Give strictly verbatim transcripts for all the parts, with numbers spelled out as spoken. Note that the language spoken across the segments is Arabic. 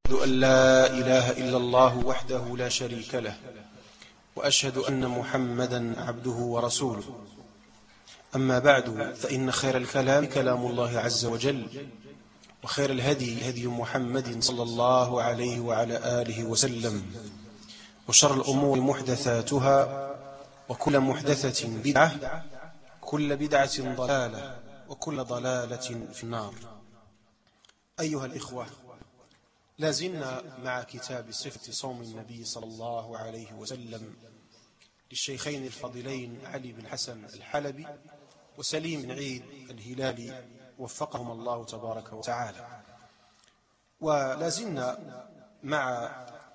أشهد أن لا إله إلا الله وحده لا شريك له وأشهد أن محمدا عبده ورسوله. أما بعد، فإن خير الكلام كلام الله عز وجل، وخير الهدي هدي محمد صلى الله عليه وعلى آله وسلم، وشر الأمور محدثاتها، وكل محدثة بدعة، كل بدعة ضلالة، وكل ضلالة في النار. أيها الإخوة، لازلنا مع كتاب صفة صوم النبي صلى الله عليه وسلم للشيخين الفضيلين علي بن حسن الحلبي وسليم بن عيد الهلالي وفقهم الله تبارك وتعالى. ولازلنا مع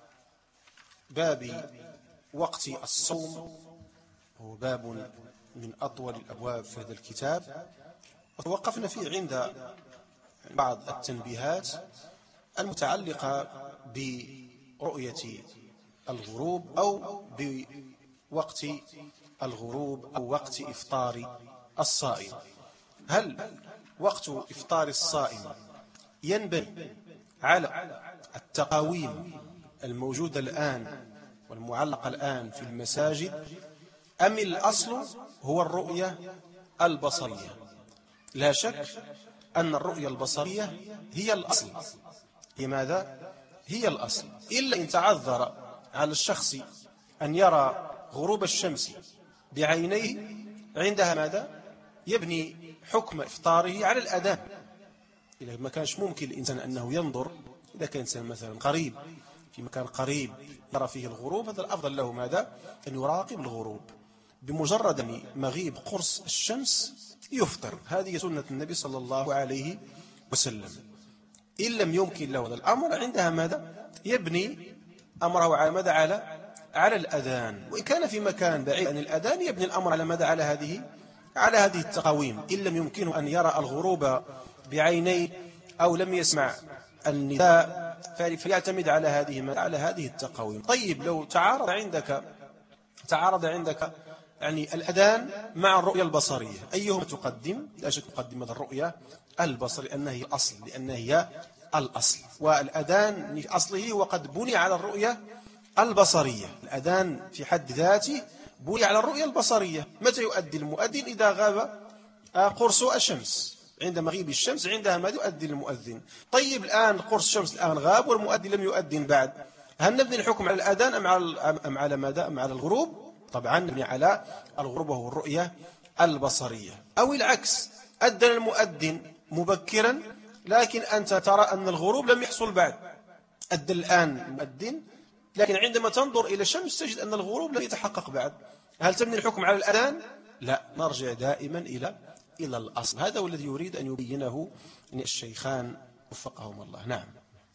باب وقت الصوم، هو باب من أطول الأبواب في هذا الكتاب، وتوقفنا فيه عند بعض التنبيهات المتعلقة برؤية الغروب أو بوقت الغروب أو وقت إفطار الصائم. هل وقت إفطار الصائم ينبني على التقاويم الموجودة الآن والمعلقة الآن في المساجد، أم الأصل هو الرؤية البصرية؟ لا شك أن الرؤية البصرية هي الأصل. لماذا؟ هي الأصل، إلا إن تعذر على الشخص أن يرى غروب الشمس بعينيه، عندها ماذا؟ يبني حكم إفطاره على الأذان. إذا ما كانش ممكن الإنسان أنه ينظر، إذا كان إنسان مثلا قريب في مكان قريب يرى فيه الغروب، هذا الأفضل له ماذا؟ أن يراقب الغروب. بمجرد أن مغيب قرص الشمس يفطر. هذه سنة النبي صلى الله عليه وسلم. إن لم يمكن له هذا الأمر، عندها ماذا؟ يبني أمره على ماذا؟ على على الأذان. وإن كان في مكان بعيد عن الأذان، يبني الأمر على ماذا؟ على هذه على هذه التقاويم. إن لم يمكنه أن يرى الغروب بعينيه أو لم يسمع النداء، فليعتمد على هذه على هذه التقاويم. طيب، لو تعارض عندك تعارض عندك يعني الأذان مع الرؤية البصرية، أيهما تقدم؟ لا شك تقدم الرؤية البصرية، لأنها هي الأصل، لأنها هي الأصل. والأذان في أصله وقد بني على الرؤية البصرية. الأذان في حد ذاته بني على الرؤية البصرية. متى يؤدي المؤذن؟ إذا غاب قرص الشمس، عند مغيب الشمس، عندها ما يؤذن المؤذن. طيب، الآن قرص الشمس الآن غاب والمؤذن لم يؤذن بعد، هل نبني الحكم على الأذان أم على أم على ماذا؟ أم على الغروب؟ طبعا نبني على الغروب وهو الرؤية البصرية. أو العكس، أذن المؤذن مبكرا لكن أنت ترى أن الغروب لم يحصل بعد. أذن الآن المؤذن، لكن عندما تنظر إلى الشمس تجد أن الغروب لم يتحقق بعد. هل تبني الحكم على الأذان؟ لا، نرجع دائما إلى إلى الأصل. هذا هو الذي يريد أن يبينه الشيخان وفقهم الله. نعم.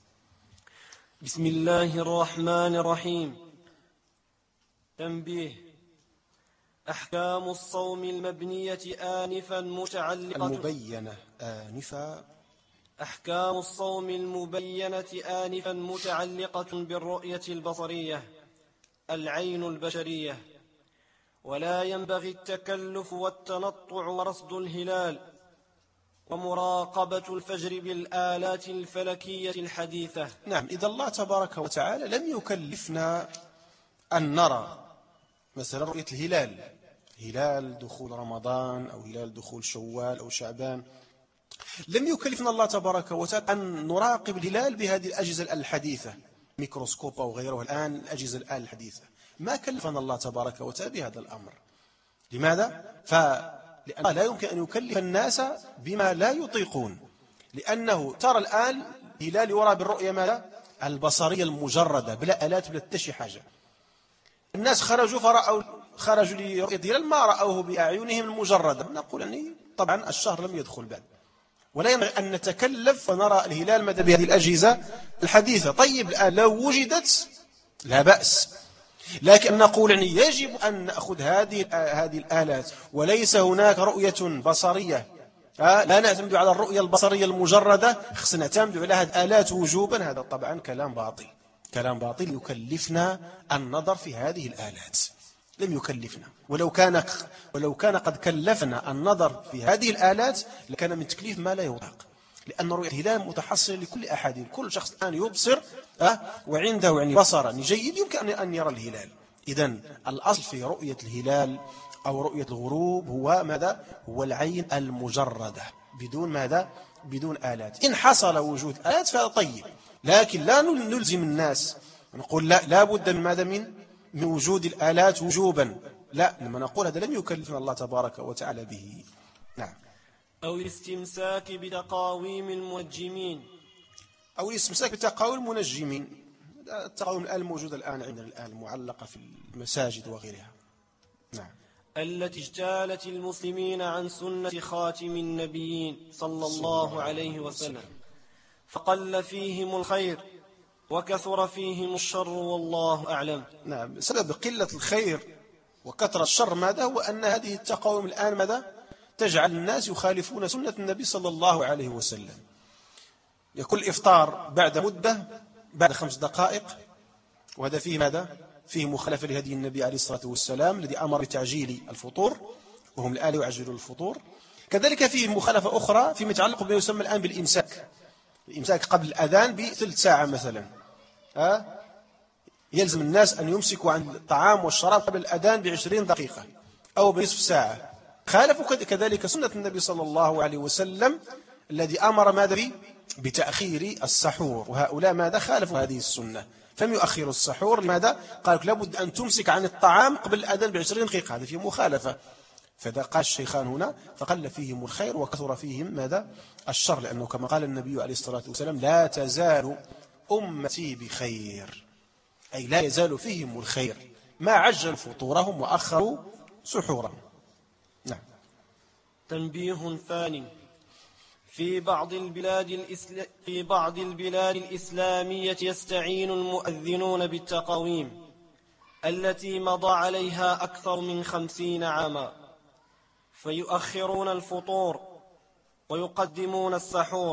بسم الله الرحمن الرحيم. تنبيه: أحكام الصوم المبنية آنفا متعلقة المبينة آنفا أحكام الصوم المبينة آنفا متعلقة بالرؤية البصرية، العين البشرية، ولا ينبغي التكلف والتنطع ورصد الهلال ومراقبة الفجر بالآلات الفلكية الحديثة. نعم. إذا الله تبارك وتعالى لم يكلفنا أن نرى مثلا رؤية الهلال، هلال دخول رمضان أو هلال دخول شوال أو شعبان، لم يكلفنا الله تبارك وتعالى أن نراقب الهلال بهذه الأجهزة الحديثة، ميكروسكوب أو غيره الآن، الأجهزة الآن الحديثة. ما كلفنا الله تبارك وتعالى بهذا الأمر. لماذا؟ فلأن لا يمكن أن يكلف الناس بما لا يطيقون، لأنه ترى الآن الهلال يرى بالرؤية ماذا؟ البصرية المجردة، بلا آلات بلا تشي حاجة. الناس خرجوا فرأوا خرجوا لرؤية الهلال ما رأوه بأعينهم المجردة. نقول يعني طبعا الشهر لم يدخل بعد، ولا ينبغي أن نتكلف ونرى الهلال ماذا بهذه الأجهزة الحديثة. طيب، الآن لو وجدت لا بأس، لكن نقول يعني يجب أن نأخذ هذه هذه الآلات، وليس هناك رؤية بصرية. لا نعتمد على الرؤية البصرية المجردة، خصنا نعتمد على هذه الآلات وجوبا. هذا طبعا كلام باطل، كلام باطل يكلفنا النظر في هذه الآلات. لم يكلفنا، ولو كان ولو كان قد كلفنا النظر في هذه الآلات لكان من تكليف ما لا يطاق. لأن رؤية الهلال متحصلة لكل أحد، كل شخص الآن يبصر أه وعنده يعني بصرا جيد يمكن أن يرى الهلال. إذن الأصل في رؤية الهلال أو رؤية الغروب هو ماذا؟ هو العين المجردة بدون ماذا؟ بدون آلات. إن حصل وجود آلات فهذا طيب، لكن لا نلزم الناس نقول لا لا بد من ماذا؟ من من وجود الآلات وجوبا، لا، لما نقول هذا لم يكلفنا الله تبارك وتعالى به. نعم. أو الاستمساك بتقاويم المنجمين أو الاستمساك بتقاويم المنجمين. التقاويم الآن موجودة الآن عندنا الآن معلقة في المساجد وغيرها. نعم. التي اجتالت المسلمين عن سنة خاتم النبيين صلى الله عليه وسلم، فقل فيهم الخير وكثر فيهم الشر والله أعلم. نعم. سبب قلة الخير وكثرة الشر ماذا؟ هو أن هذه التقاوم الآن ماذا؟ تجعل الناس يخالفون سنة النبي صلى الله عليه وسلم. يكون الإفطار بعد مدة، بعد خمس دقائق، وهذا فيه ماذا؟ فيه مخالفة لهدي النبي عليه الصلاة والسلام الذي أمر بتعجيل الفطور، وهم الآن يعجلون الفطور. كذلك فيه مخالفة أخرى فيما يتعلق بما يسمى الآن بالإمساك، الإمساك قبل الأذان بثلث ساعة مثلا. أه؟ يلزم الناس أن يمسكوا عن الطعام والشراب قبل الأذان بعشرين دقيقة أو بنصف ساعة. خالفوا كذلك سنة النبي صلى الله عليه وسلم الذي أمر ماذا به؟ بتأخير السحور، وهؤلاء ماذا؟ خالفوا هذه السنة، فلم يؤخروا السحور. لماذا؟ قالوا لابد أن تمسك عن الطعام قبل الأذان بعشرين دقيقة، هذا فيه مخالفة. فإذا قال الشيخان هنا فقل فيهم الخير وكثر فيهم ماذا؟ الشر، لأنه كما قال النبي عليه الصلاة والسلام لا تزال أمتي بخير، أي لا يزال فيهم الخير ما عجل فطورهم وأخروا سحورهم. نعم. تنبيه ثاني: في بعض البلاد الإسل... في بعض البلاد الإسلامية يستعين المؤذنون بالتقاويم التي مضى عليها أكثر من خمسين عاما، فيؤخرون الفطور ويقدمون السحور،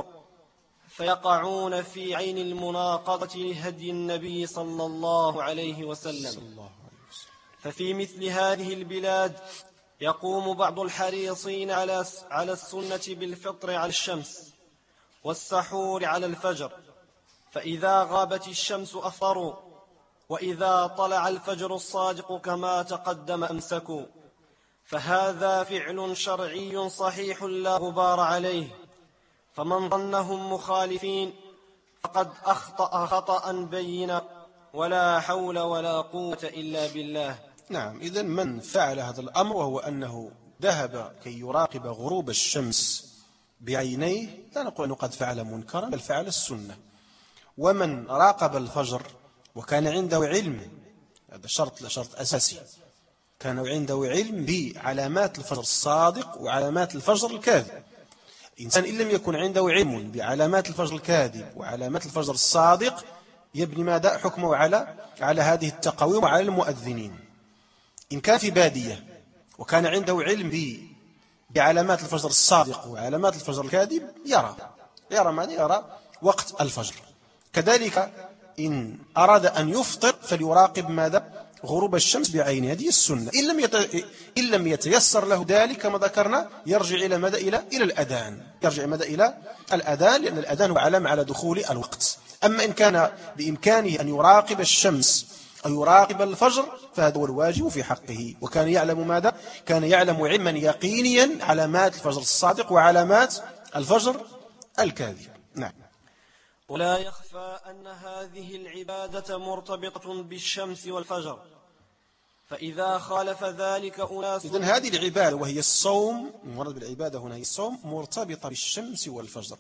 فيقعون في عين المناقضة لهدي النبي صلى الله عليه وسلم. ففي مثل هذه البلاد يقوم بعض الحريصين على على السنة بالفطر على الشمس والسحور على الفجر، فإذا غابت الشمس أفطروا، وإذا طلع الفجر الصادق كما تقدم أمسكوا. فهذا فعل شرعي صحيح لا غبار عليه، فمن ظنهم مخالفين فقد أخطأ خطأ بينا، ولا حول ولا قوة إلا بالله. نعم. إذن من فعل هذا الأمر وهو أنه ذهب كي يراقب غروب الشمس بعينيه، لا نقول أنه قد فعل منكرا، بل فعل السنة. ومن راقب الفجر وكان عنده علم، هذا شرط شرط أساسي، كان عنده علم بعلامات الفجر الصادق وعلامات الفجر الكاذب. إنسان إن لم يكن عنده علم بعلامات الفجر الكاذب وعلامات الفجر الصادق يبني ماذا؟ حكمه على على هذه التقاويم وعلى المؤذنين. إن كان في بادية وكان عنده علم بعلامات الفجر الصادق وعلامات الفجر الكاذب يرى يرى ماذا؟ يرى وقت الفجر. كذلك إن أراد أن يفطر فليراقب ماذا؟ غروب الشمس بعينه، هذه السنة. إن لم يت... إن لم يتيسر له ذلك كما ذكرنا يرجع إلى ماذا؟ إلى إلى الأذان، يرجع ماذا؟ إلى الأذان، لأن الأذان هو علامة على دخول الوقت. أما إن كان بإمكانه أن يراقب الشمس أو يراقب الفجر فهذا هو الواجب في حقه، وكان يعلم ماذا؟ كان يعلم علما يقينيا علامات الفجر الصادق وعلامات الفجر الكاذب. نعم. ولا يخفى أن هذه العبادة مرتبطة بالشمس والفجر، فإذا خالف ذلك أناس. إذن هذه العبادة وهي الصوم، المراد بالعبادة هنا هي الصوم، مرتبطة بالشمس والفجر.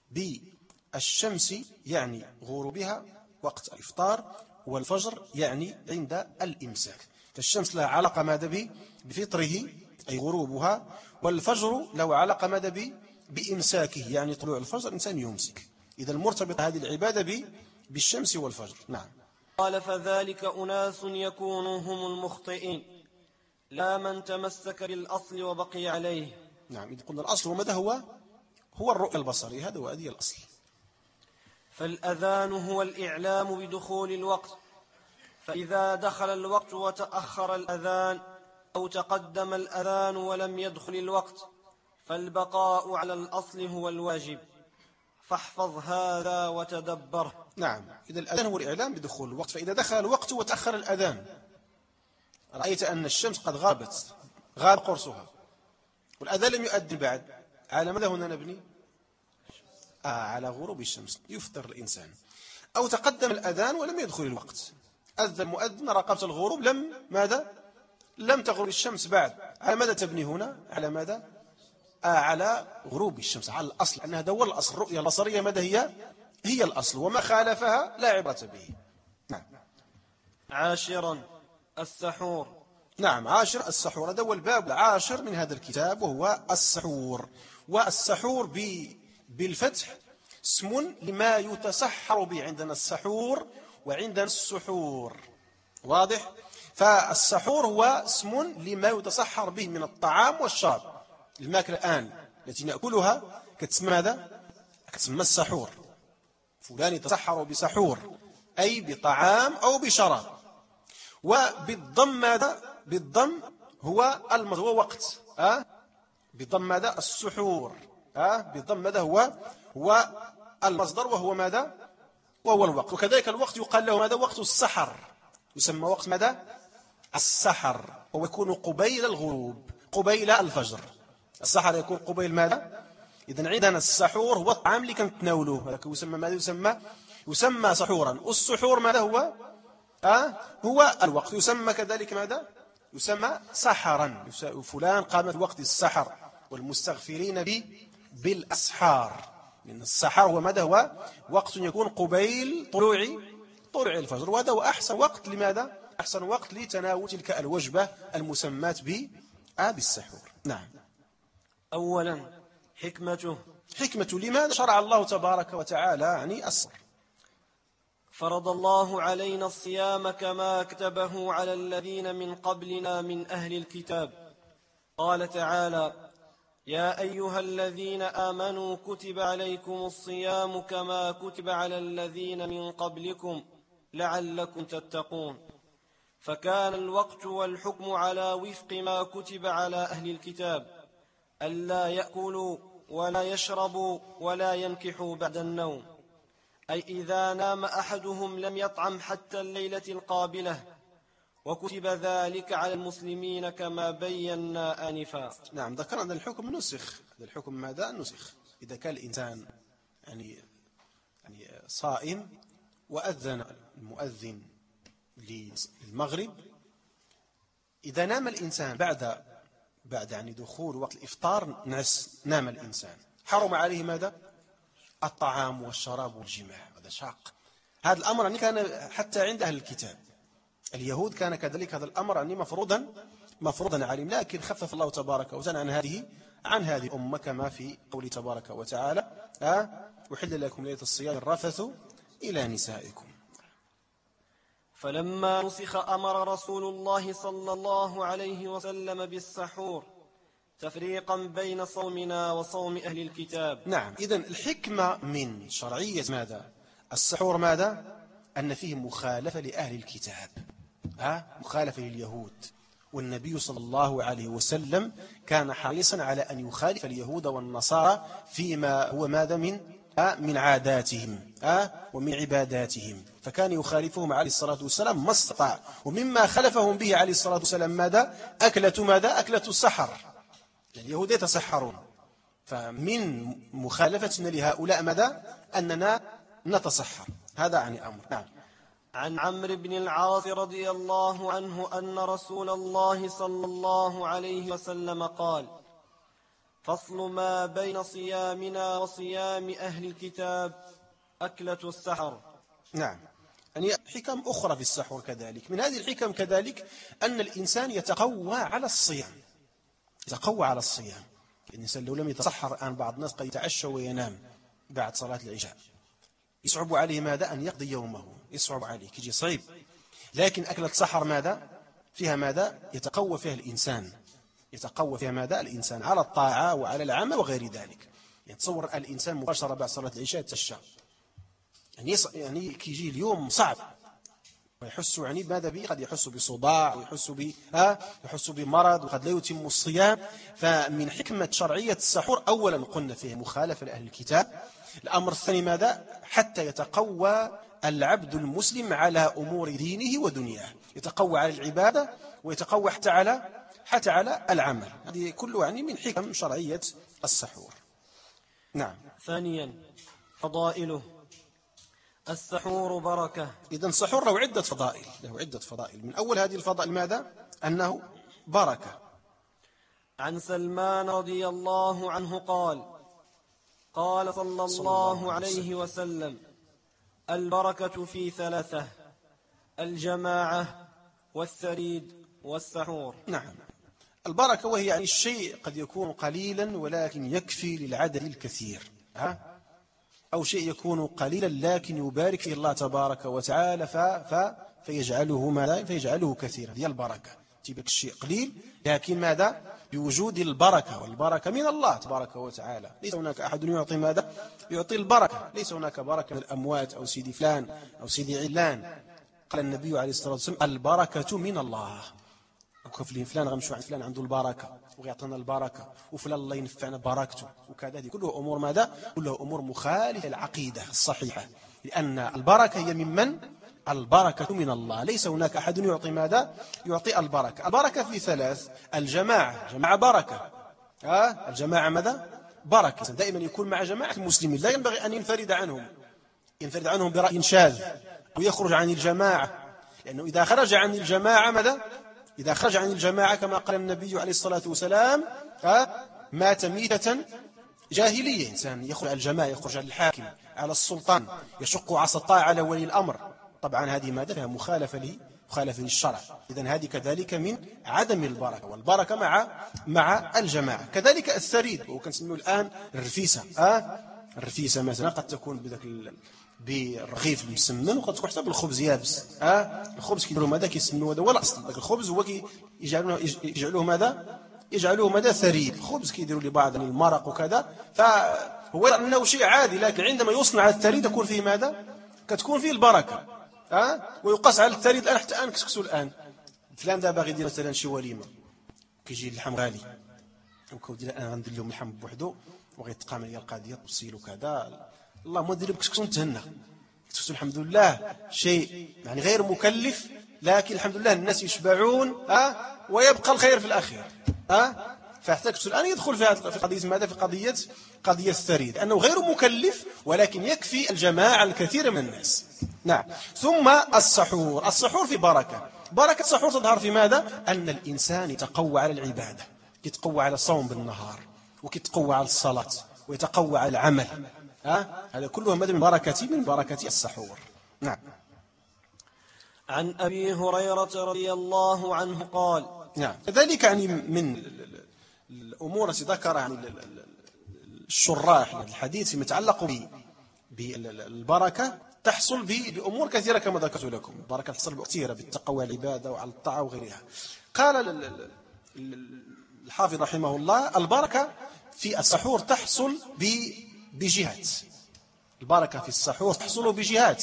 بالشمس يعني غروبها وقت الإفطار، والفجر يعني عند الإمساك. فالشمس لها علاقة ماذا به؟ بفطره أي غروبها، والفجر له علاقة ماذا به؟ بإمساكه يعني طلوع الفجر الإنسان يمسك. إذا المرتبط هذه العبادة بالشمس والفجر. نعم. قال فذلك أناس يكونوا هم المخطئين، لا من تمسك بالأصل وبقي عليه. نعم. إذا قلنا الأصل وماذا هو؟ هو الرؤية البصرية، هذا هو هذه الأصل. فالأذان هو الإعلام بدخول الوقت، فإذا دخل الوقت وتأخر الأذان أو تقدم الأذان ولم يدخل الوقت فالبقاء على الأصل هو الواجب، فاحفظ هذا وتدبره. نعم، إذا الأذان هو الإعلام بدخول الوقت، فإذا دخل الوقت وتأخر الأذان رأيت أن الشمس قد غابت، غاب قرصها والأذان لم يؤذن بعد، على ماذا هنا نبني؟ آه على غروب الشمس يفطر الإنسان. أو تقدم الأذان ولم يدخل الوقت، أذن المؤذن راقبت الغروب، لم ماذا؟ لم تغرب الشمس بعد، على ماذا تبني هنا؟ على ماذا؟ آه على غروب الشمس، على الأصل، أن هذا هو الأصل. الرؤية البصرية ماذا هي؟ هي الأصل، وما خالفها لا عبرة به. نعم. عاشرا السحور. نعم، عاشر السحور، هذا هو الباب العاشر من هذا الكتاب، وهو السحور. والسحور بالفتح اسم لما يتسحر به، عندنا السحور وعندنا السحور، واضح؟ فالسحور هو اسم لما يتسحر به من الطعام والشراب. الماكلة الآن التي نأكلها كتسمى ماذا؟ كتسمى السحور. فلان يتسحر بسحور، أي بطعام أو بشراب. وبالضم ماذا؟ بالضم هو المصدر، هو وقت. أه؟ بالضم ماذا؟ السحور. أه؟ بالضم ماذا هو؟ هو المصدر، وهو ماذا؟ وهو الوقت. وكذلك الوقت يقال له ماذا؟ وقت السحر، يسمى وقت ماذا؟ السحر، وهو يكون قبيل الغروب، قبيل الفجر. السحر يكون قبيل ماذا؟ إذن عندنا السحور هو الطعام اللي كنتناولوه، هذاك يسمى ماذا؟ يسمى يسمى سحورا. والسحور ماذا هو؟ أه؟ هو الوقت. يسمى كذلك ماذا؟ يسمى سحرا. فلان قام بوقت السحر، والمستغفرين به بالأسحار، لأن السحر هو ماذا؟ هو وقت يكون قبيل طلوع طلوع الفجر، وهذا هو أحسن وقت. لماذا؟ أحسن وقت لتناول تلك الوجبة المسماة ب بالسحور. نعم. أولا حكمته. حكمة لماذا شرع الله تبارك وتعالى يعني الصوم؟ فرض الله علينا الصيام كما كتبه على الذين من قبلنا من أهل الكتاب. قال تعالى: يا أيها الذين آمنوا كتب عليكم الصيام كما كتب على الذين من قبلكم لعلكم تتقون. فكان الوقت والحكم على وفق ما كتب على أهل الكتاب، ألا يأكلوا ولا يشربوا ولا ينكحوا بعد النوم، أي إذا نام أحدهم لم يطعم حتى الليلة القابلة، وكتب ذلك على المسلمين كما بينا آنفا. نعم، ذكرنا الحكم نسخ. هذا الحكم ماذا؟ نسخ. إذا كان الإنسان يعني يعني صائم وأذن المؤذن للمغرب، إذا نام الإنسان بعد بعد يعني دخول وقت الإفطار، نعس نام الإنسان، حرم عليه ماذا؟ الطعام والشراب والجماع. هذا شاق. هذا الأمر يعني كان حتى عند أهل الكتاب، اليهود كان كذلك هذا الأمر يعني مفروضا مفروضا عليهم، لكن خفف الله تبارك وتعالى عن هذه عن هذه الأمة، كما في قوله تبارك وتعالى: أه؟ وحل لكم ليلة الصيام الرفث إلى نسائكم. فلما نسخ أمر رسول الله صلى الله عليه وسلم بالسحور تفريقا بين صومنا وصوم أهل الكتاب. نعم، إذن الحكمة من شرعية ماذا؟ السحور ماذا؟ أن فيه مخالفة لأهل الكتاب، ها؟ مخالفة لليهود، والنبي صلى الله عليه وسلم كان حريصا على أن يخالف اليهود والنصارى فيما هو ماذا؟ من من عاداتهم ومن عباداتهم، فكان يخالفهم عليه الصلاة والسلام ما استطاع. ومما خلفهم به عليه الصلاة والسلام ماذا؟ أكلة ماذا؟ أكلة السحر. اليهود يتسحرون، فمن مخالفتنا لهؤلاء ماذا؟ أننا نتسحر. هذا عن أمر. نعم. عن عمرو بن العاص رضي الله عنه أن رسول الله صلى الله عليه وسلم قال: فصل ما بين صيامنا وصيام أهل الكتاب أكلة السحر. نعم، يعني حكم أخرى في السحور كذلك. من هذه الحكم كذلك أن الإنسان يتقوى على الصيام، يتقوى على الصيام. الإنسان لو لم يتسحر، الآن بعض الناس قد يتعشى وينام بعد صلاة العشاء، يصعب عليه ماذا؟ أن يقضي يومه، يصعب عليه، يجي صعيب. لكن أكلة سحر ماذا؟ فيها ماذا؟ يتقوى فيها الإنسان، يتقوى فيها ماذا؟ الإنسان على الطاعة وعلى العمل وغير ذلك. يتصور الإنسان مباشرة بعد صلاة العشاء يتشى، يعني يعني كيجي اليوم صعب، ويحس يعني ماذا به؟ قد يحس بصداع، ويحس ب ها يحس بمرض، وقد لا يتم الصيام. فمن حكمة شرعية السحور أولا قلنا فيه مخالفة لأهل الكتاب، الأمر الثاني ماذا؟ حتى يتقوى العبد المسلم على أمور دينه ودنياه، يتقوى على العبادة ويتقوى حتى على حتى على العمل. هذه كله يعني من حكم شرعية السحور. نعم. ثانيا فضائله. السحور بركة. إذن السحور له عدة فضائل، له عدة فضائل. من أول هذه الفضائل ماذا؟ أنه بركة. عن سلمان رضي الله عنه قال قال صلى الله عليه وسلم: البركة في ثلاثة: الجماعة والثريد والسحور. نعم. البركة وهي يعني الشيء قد يكون قليلا ولكن يكفي للعدد الكثير، ها؟ أو شيء يكون قليلا لكن يبارك فيه الله تبارك وتعالى ف... ف... فيجعله ماذا؟ فيجعله كثيرا. هي البركة، تجيبك الشيء قليل لكن ماذا؟ بوجود البركة، والبركة من الله تبارك وتعالى. ليس هناك أحد يعطي ماذا؟ يعطي البركة. ليس هناك بركة من الأموات أو سيدي فلان أو سيدي علان. قال النبي عليه الصلاة والسلام: البركة من الله. وكفلين فلان غنمشوا عند فلان عنده البركة ويعطينا البركة، وفلان الله ينفعنا بركته وكذا. هذه كلها أمور ماذا؟ كلها أمور مخالفة للعقيدة الصحيحة، لأن البركة هي ممن؟ البركة من الله. ليس هناك أحد يعطي ماذا؟ يعطي البركة. البركة في ثلاث: الجماعة، جماعة بركة. ها؟ الجماعة ماذا؟ بركة. دائما يكون مع جماعة المسلمين، لا ينبغي أن ينفرد عنهم ينفرد عنهم برأي شاذ ويخرج عن الجماعة، لأنه إذا خرج عن الجماعة ماذا؟ إذا خرج عن الجماعة كما قال النبي عليه الصلاة والسلام: مات ميتة جاهلية. إنسان يخرج عن الجماعة، يخرج عن الحاكم، على السلطان، يشق عصا الطاعة على ولي الأمر. طبعا هذه ماذا؟ فيها مخالفة له مخالفة للشرع. إذن هذه كذلك من عدم البركة، والبركة مع مع الجماعة. كذلك الثريد، وهو كنسميه الآن الرفيسة. آه الرفيسة مثلا قد تكون بذاك بالرغيف المسمن، وقد تكون حتى بالخبز يابس. آه الخبز كيديروا ماذا؟ كيسمنوا هذا هو الأصل. ذاك الخبز هو يجعلوه يجعلوه ماذا؟ يجعلوه ماذا؟ ثريد. الخبز كيديروا لبعض المرق وكذا، فهو أنه شيء عادي، لكن عندما يصنع الثريد يكون فيه ماذا؟ كتكون فيه البركة. أه؟ ويقاس على الثريد الآن. حتى الآن كسكسوا الآن فلان دابا غيدير مثلا شي وليمة، كيجي اللحم غالي، وكودي الآن غندير لهم اللحم بوحدو وغيتقام لي القضية تفصيل وكذا. اللهم دير بكسكسو نتهنى. كسكسو الحمد لله شيء يعني غير مكلف، لكن الحمد لله الناس يشبعون. أه؟ ويبقى الخير في الأخير. أه؟ فحتى كسكسو الآن يدخل في في قضية ماذا؟ في قضية قضية الثريد، أنه غير مكلف ولكن يكفي الجماعة الكثير من الناس. نعم. ثم السحور. السحور في بركة. بركة السحور تظهر في ماذا؟ أن الإنسان يتقوى على العبادة، يتقوى على الصوم بالنهار، ويتقوى على الصلاة، ويتقوى على العمل. ها؟ هذا كله ماذا؟ من بركة من بركة السحور. نعم. عن أبي هريرة رضي الله عنه قال: نعم. كذلك يعني من الأمور التي ذكرها يعني الشراح الحديث فيما يتعلق بالبركة تحصل بأمور كثيرة كما ذكرت لكم. البركة تحصل كثيرة بالتقوى العبادة وعلى الطاعة وغيرها. قال الحافظ رحمه الله: البركة في السحور تحصل بجهات. البركة في السحور تحصل بجهات.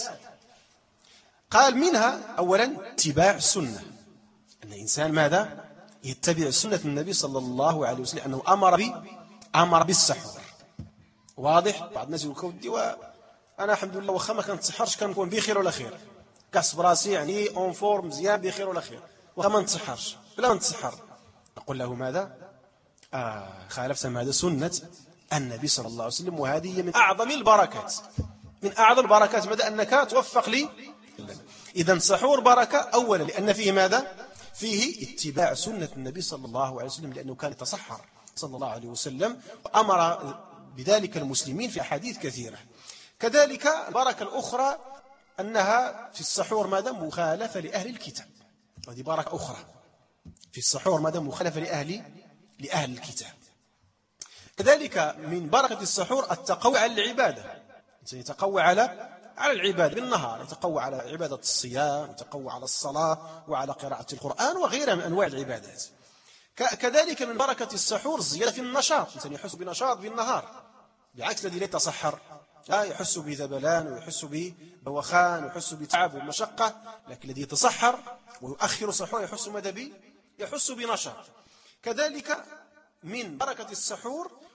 قال: منها أولا اتباع السنة، أن الإنسان ماذا؟ يتبع سنة النبي صلى الله عليه وسلم، أنه أمر بي أمر بالسحور. واضح؟ بعض الناس يقول كودي أنا الحمد لله وخا ما كنتسحرش كنكون بخير ولا خير، كاس براسي يعني اون فورم مزيان بخير ولا خير، وخا ما نتسحرش بلا ما نتسحر. نقول له ماذا؟ آه خالفت ماذا؟ سنة النبي صلى الله عليه وسلم، وهذه من أعظم البركات. من أعظم البركات ماذا؟ أنك توفق لي. إذن سحور بركة أولا لأن فيه ماذا؟ فيه اتباع سنة النبي صلى الله عليه وسلم، لأنه كان يتسحر صلى الله عليه وسلم، وأمر بذلك المسلمين في أحاديث كثيرة. كذلك البركة الأخرى أنها في السحور ماذا؟ مخالفة لأهل الكتاب. هذه بركة أخرى في السحور ماذا؟ مخالفة لأهل لأهل الكتاب. كذلك من بركة السحور التقوى على العبادة. يتقوى على على العبادة بالنهار، يتقوى على عبادة الصيام، يتقوى على الصلاة وعلى قراءة القرآن وغيرها من أنواع العبادات. كذلك من بركة السحور الزيادة في النشاط، الإنسان يحس بنشاط بالنهار، بعكس الذي لا يتسحر يحس بذبلان ويحس ببوخان ويحس بتعب ومشقة، لكن الذي يتسحر ويؤخر السحور يحس ماذا به؟ يحس بنشاط. كذلك من بركة السحور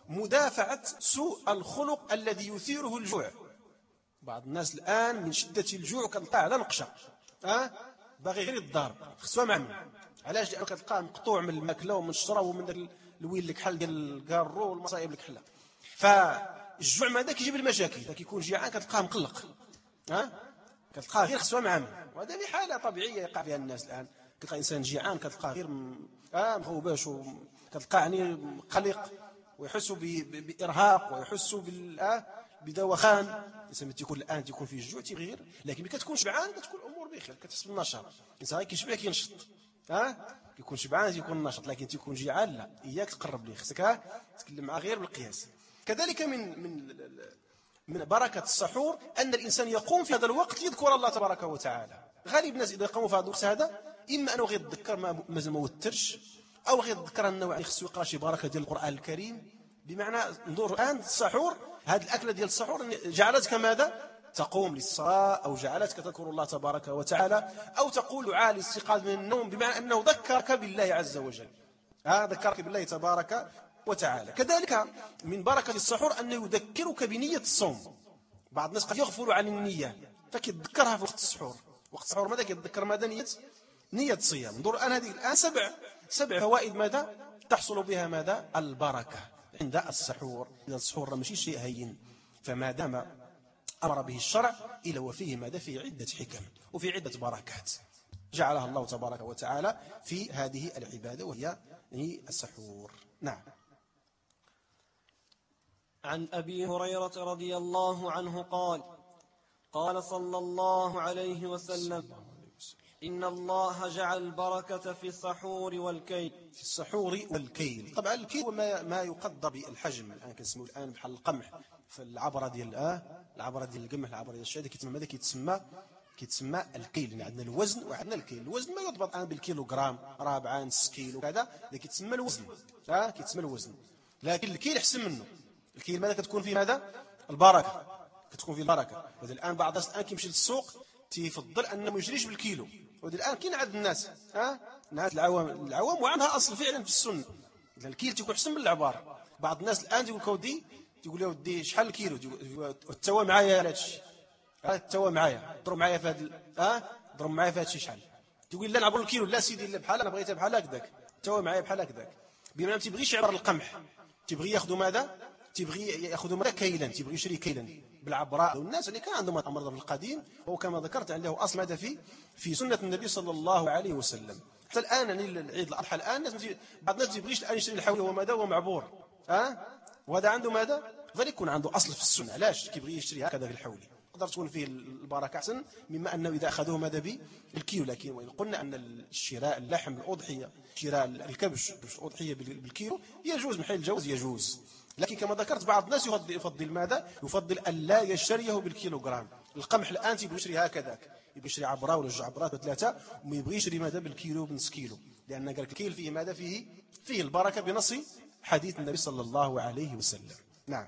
مدافعة سوء الخلق الذي يثيره الجوع. بعض الناس الآن من شدة الجوع كتلقاه على نقشة، أه؟ باغي غير الضرب، خصو معمل. علاش؟ لأنه كتلقاه مقطوع من الماكلة ومن الشراب ومن الويل الكحل ديال الكارو والمصايب الكحلة. فالجوع ماذا كيجيب المشاكل، كيكون جيعان كتلقاه مقلق، ها أه؟ كتلقاه غير خصو معمل. وهذا حالة طبيعية يقع فيها الناس الآن. كتلقى إنسان جيعان كتلقاه غير اه مخوباش، وكتلقاه يعني قلق ويحس بإرهاق ويحس بال بدوخان. الانسان تيكون الان تيكون فيه الجوع تيبغي غير، لكن ملي كتكون شبعان كتكون الامور بخير، كتحس بالنشاط. الانسان كيشبع كينشط، ها كيكون شبعان تيكون نشط، لكن تيكون جيعان لا، اياك تقرب ليه، خصك تكلم معاه غير بالقياس. كذلك من من من بركه السحور ان الانسان يقوم في هذا الوقت يذكر الله تبارك وتعالى. غالب الناس اذا قاموا في هذا الوقت هذا اما انه غيتذكر ما مازال ما وترش، او غيتذكر انه يعني خصو يقرا شي بركه ديال القران الكريم. بمعنى ندور الان السحور، هذه الاكله ديال السحور جعلتك ماذا؟ تقوم للصلاه، او جعلتك تذكر الله تبارك وتعالى، او تقول دعاء الاستيقاظ من النوم، بمعنى انه ذكرك بالله عز وجل، ها ذكرك بالله تبارك وتعالى. كذلك من بركه السحور انه يذكرك بنيه الصوم. بعض الناس قد يغفل عن النيه فكيتذكرها في وقت السحور. وقت السحور ماذا كيتذكر؟ ماذا؟ نيه نيه الصيام. انظر الان هذه الان سبع سبع فوائد ماذا تحصل بها؟ ماذا؟ البركه عند السحور. إذا السحور ماشي شيء هين، فما دام أمر به الشرع إلا وفيه ماذا؟ فيه عدة حكم وفي عدة بركات جعلها الله تبارك وتعالى في هذه العبادة وهي السحور. نعم. عن أبي هريرة رضي الله عنه قال: قال صلى الله عليه وسلم: إن الله جعل البركة في السحور والكيل. في السحور والكيل. طبعا الكيل هو ما, ما يقدر بالحجم. الآن كنسموه الآن بحال القمح في العبرة ديال آه العبرة ديال القمح، العبرة ديال الشعير كيتسمى ماذا؟ كيتسمى كيتسمى الكيل. يعني عندنا الوزن وعندنا الكيل. الوزن ما يضبط الآن بالكيلوغرام، رابعة نص كيلو كذا، هذا كيتسمى الوزن، ها آه كيتسمى الوزن. لكن الكيل أحسن منه. الكيل ماذا كتكون فيه؟ ماذا؟ البركة، كتكون فيه البركة. وهذا الآن بعض الناس الآن كيمشي للسوق تيفضل أنه ما يشريش بالكيلو. وهذا الآن كاين عند الناس، ها الناس العوام العوام وعندها أصل فعلا في السنة. إذا الكيل تيكون أحسن من العبار. بعض الناس الآن تيقول كودي تيقول له ودي شحال الكيلو؟ توا معايا هذا الشيء، ها توا معايا ضرب معايا في هذا، ها ضرب معايا في هذا الشيء شحال؟ تقول لا نعبر الكيلو، لا سيدي لا بحال انا بغيتها بحال هكذاك، توا معايا بحال هكذاك. بما ما تيبغيش يعبر القمح، تيبغي ياخذوا ماذا؟ تيبغي ياخذوا ماذا؟ كيلا، تيبغي يشري كيلا بالعبراء. والناس اللي كان عندهم امراض في القديم، وهو كما ذكرت عنده اصل ماذا في في سنه النبي صلى الله عليه وسلم. حتى الان يعني العيد الاضحى الان الناس بعض الناس تيبغيش الان يشري الحول هو ماذا؟ هو معبور، ها وهذا عنده ماذا؟ غير يكون عنده اصل في السنه. علاش كيبغي يشري هكذا في الحول؟ تقدر تكون فيه البركه احسن مما انه اذا اخذوه ماذا بالكيلو. لكن وان قلنا ان الشراء اللحم الاضحيه، شراء الكبش الاضحيه بالكيلو يجوز، من حيث الجوز يجوز. لكن كما ذكرت بعض الناس يفضل, يفضل ماذا؟ يفضل ان لا يشتريه بالكيلوغرام. القمح الان تيبغي يشري هكذاك، يبغي يشري عبره ولا جوج عبرات وثلاثه، وما يبغي يشري ماذا بالكيلو بنص كيلو، لان قال لك الكيل فيه ماذا؟ فيه فيه البركه بنص حديث النبي صلى الله عليه وسلم. نعم.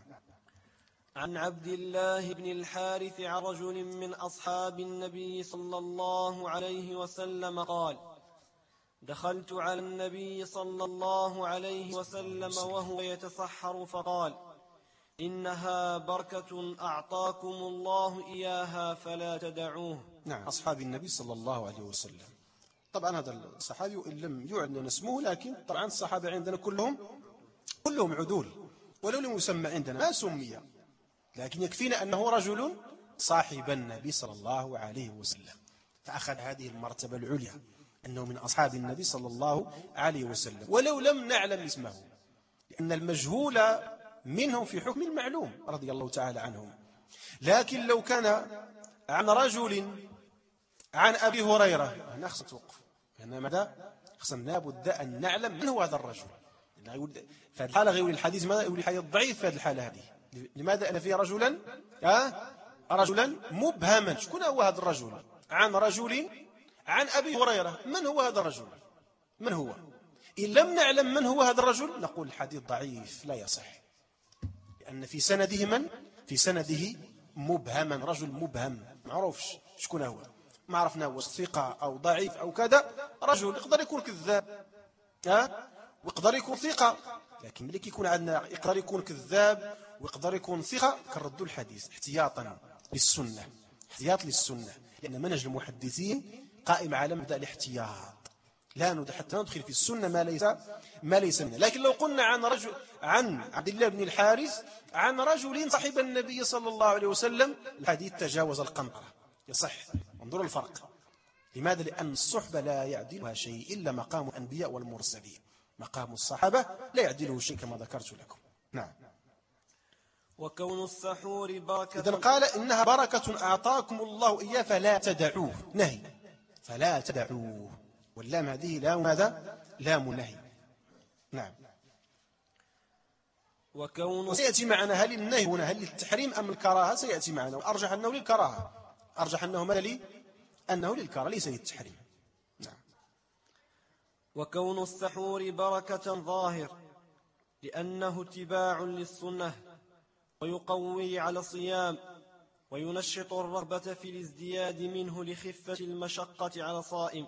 عن عبد الله بن الحارث عن رجل من أصحاب النبي صلى الله عليه وسلم قال: دخلت على النبي صلى الله عليه وسلم وهو يتسحر فقال: إنها بركة أعطاكم الله إياها فلا تدعوه. نعم، أصحاب النبي صلى الله عليه وسلم. طبعا هذا الصحابي إن لم يعلن اسمه، لكن طبعا الصحابة عندنا كلهم كلهم عدول، ولو لم يسمى عندنا ما سمي، لكن يكفينا أنه رجل صاحب النبي صلى الله عليه وسلم، فأخذ هذه المرتبة العليا أنه من أصحاب النبي صلى الله عليه وسلم، ولو لم نعلم اسمه، لأن المجهول منهم في حكم المعلوم رضي الله تعالى عنهم. لكن لو كان عن رجل عن أبي هريرة هنا خصنا نتوقف، هنا ماذا؟ خصنا لابد أن نعلم من هو هذا الرجل. في هذه الحالة غير الحديث ماذا؟ يقول الحديث ضعيف في هذه الحالة هذه. لماذا؟ أن فيه رجلا أه؟ رجلا مبهما. شكون هو هذا الرجل؟ عن رجل عن أبي هريرة. من هو هذا الرجل؟ من هو؟ إن لم نعلم من هو هذا الرجل نقول الحديث ضعيف لا يصح، لأن في سنده من؟ في سنده مبهما، رجل مبهم معروفش شكون هو، ما عرفنا هو ثقة أو ضعيف أو كذا. رجل يقدر يكون كذاب، ها أه؟ ويقدر يكون ثقة، لكن ملي كيكون عندنا يقدر يكون كذاب ويقدر يكون ثقة كنردوا الحديث احتياطا للسنة، احتياط للسنة، لأن منهج المحدثين قائم على مبدأ الاحتياط، لا ندخل حتى ندخل في السنة ما ليس ما ليس منه. لكن لو قلنا عن رجل عن عبد الله بن الحارث عن رجل صاحب النبي صلى الله عليه وسلم الحديث تجاوز القنطرة يصح. انظروا الفرق. لماذا؟ لأن الصحبة لا يعدلها شيء إلا مقام الأنبياء والمرسلين، مقام الصحابة لا يعدله شيء كما ذكرت لكم. نعم. وكون السحور بركة. إذن قال إنها بركة أعطاكم الله إياه فلا تدعوه، نهي، فلا تدعوه، واللام هذه لام ماذا؟ لام نهي. نعم. وكون وسيأتي معنا هل النهي هنا هل للتحريم أم الكراهة؟ سيأتي معنا. أرجح أنه للكراهة، أرجح أنه ماذا لي؟ أنه للكراهة ليس للتحريم. نعم. وكون السحور بركة ظاهر لأنه اتباع للسنة ويقوي على الصيام وينشط الرغبة في الازدياد منه لخفة المشقة على الصائم،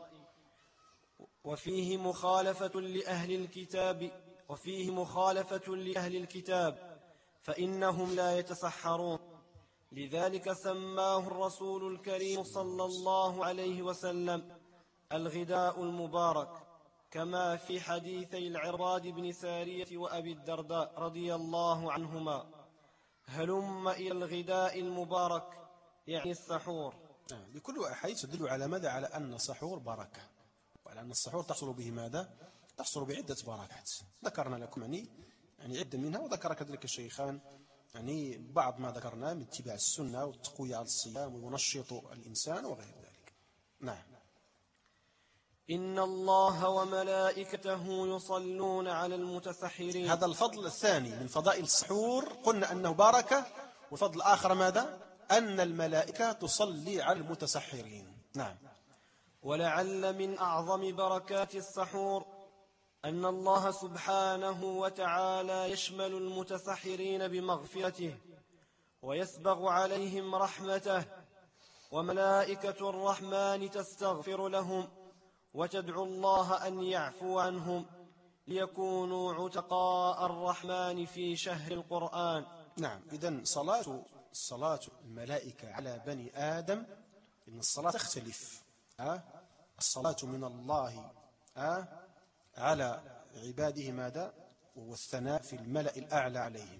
وفيه مخالفة لأهل الكتاب وفيه مخالفة لأهل الكتاب فإنهم لا يتسحرون، لذلك سماه الرسول الكريم صلى الله عليه وسلم الغداء المبارك، كما في حديثي العرباض بن سارية وأبي الدرداء رضي الله عنهما: هلم إلى الغداء المبارك، يعني السحور. بكل أحاديث تدل على ماذا؟ على أن السحور بركة، وعلى أن السحور تحصل به ماذا؟ تحصل بعدة بركات ذكرنا لكم يعني يعني عدة منها، وذكر كذلك الشيخان يعني بعض ما ذكرنا من اتباع السنة والتقوية على الصيام وينشط الإنسان وغير ذلك. نعم. إن الله وملائكته يصلون على المتسحرين. هذا الفضل الثاني من فضائل السحور، قلنا أنه بركة، والفضل الآخر ماذا؟ أن الملائكة تصلي على المتسحرين. نعم. ولعل من أعظم بركات السحور أن الله سبحانه وتعالى يشمل المتسحرين بمغفرته ويسبغ عليهم رحمته، وملائكة الرحمن تستغفر لهم وتدعو الله أن يعفو عنهم ليكونوا عتقاء الرحمن في شهر القرآن. نعم. إذن صلاة صلاة الملائكة على بني آدم، إن الصلاة تختلف. أه؟ الصلاة من الله أه؟ على عباده ماذا؟ والثناء في الملأ الأعلى عليهم.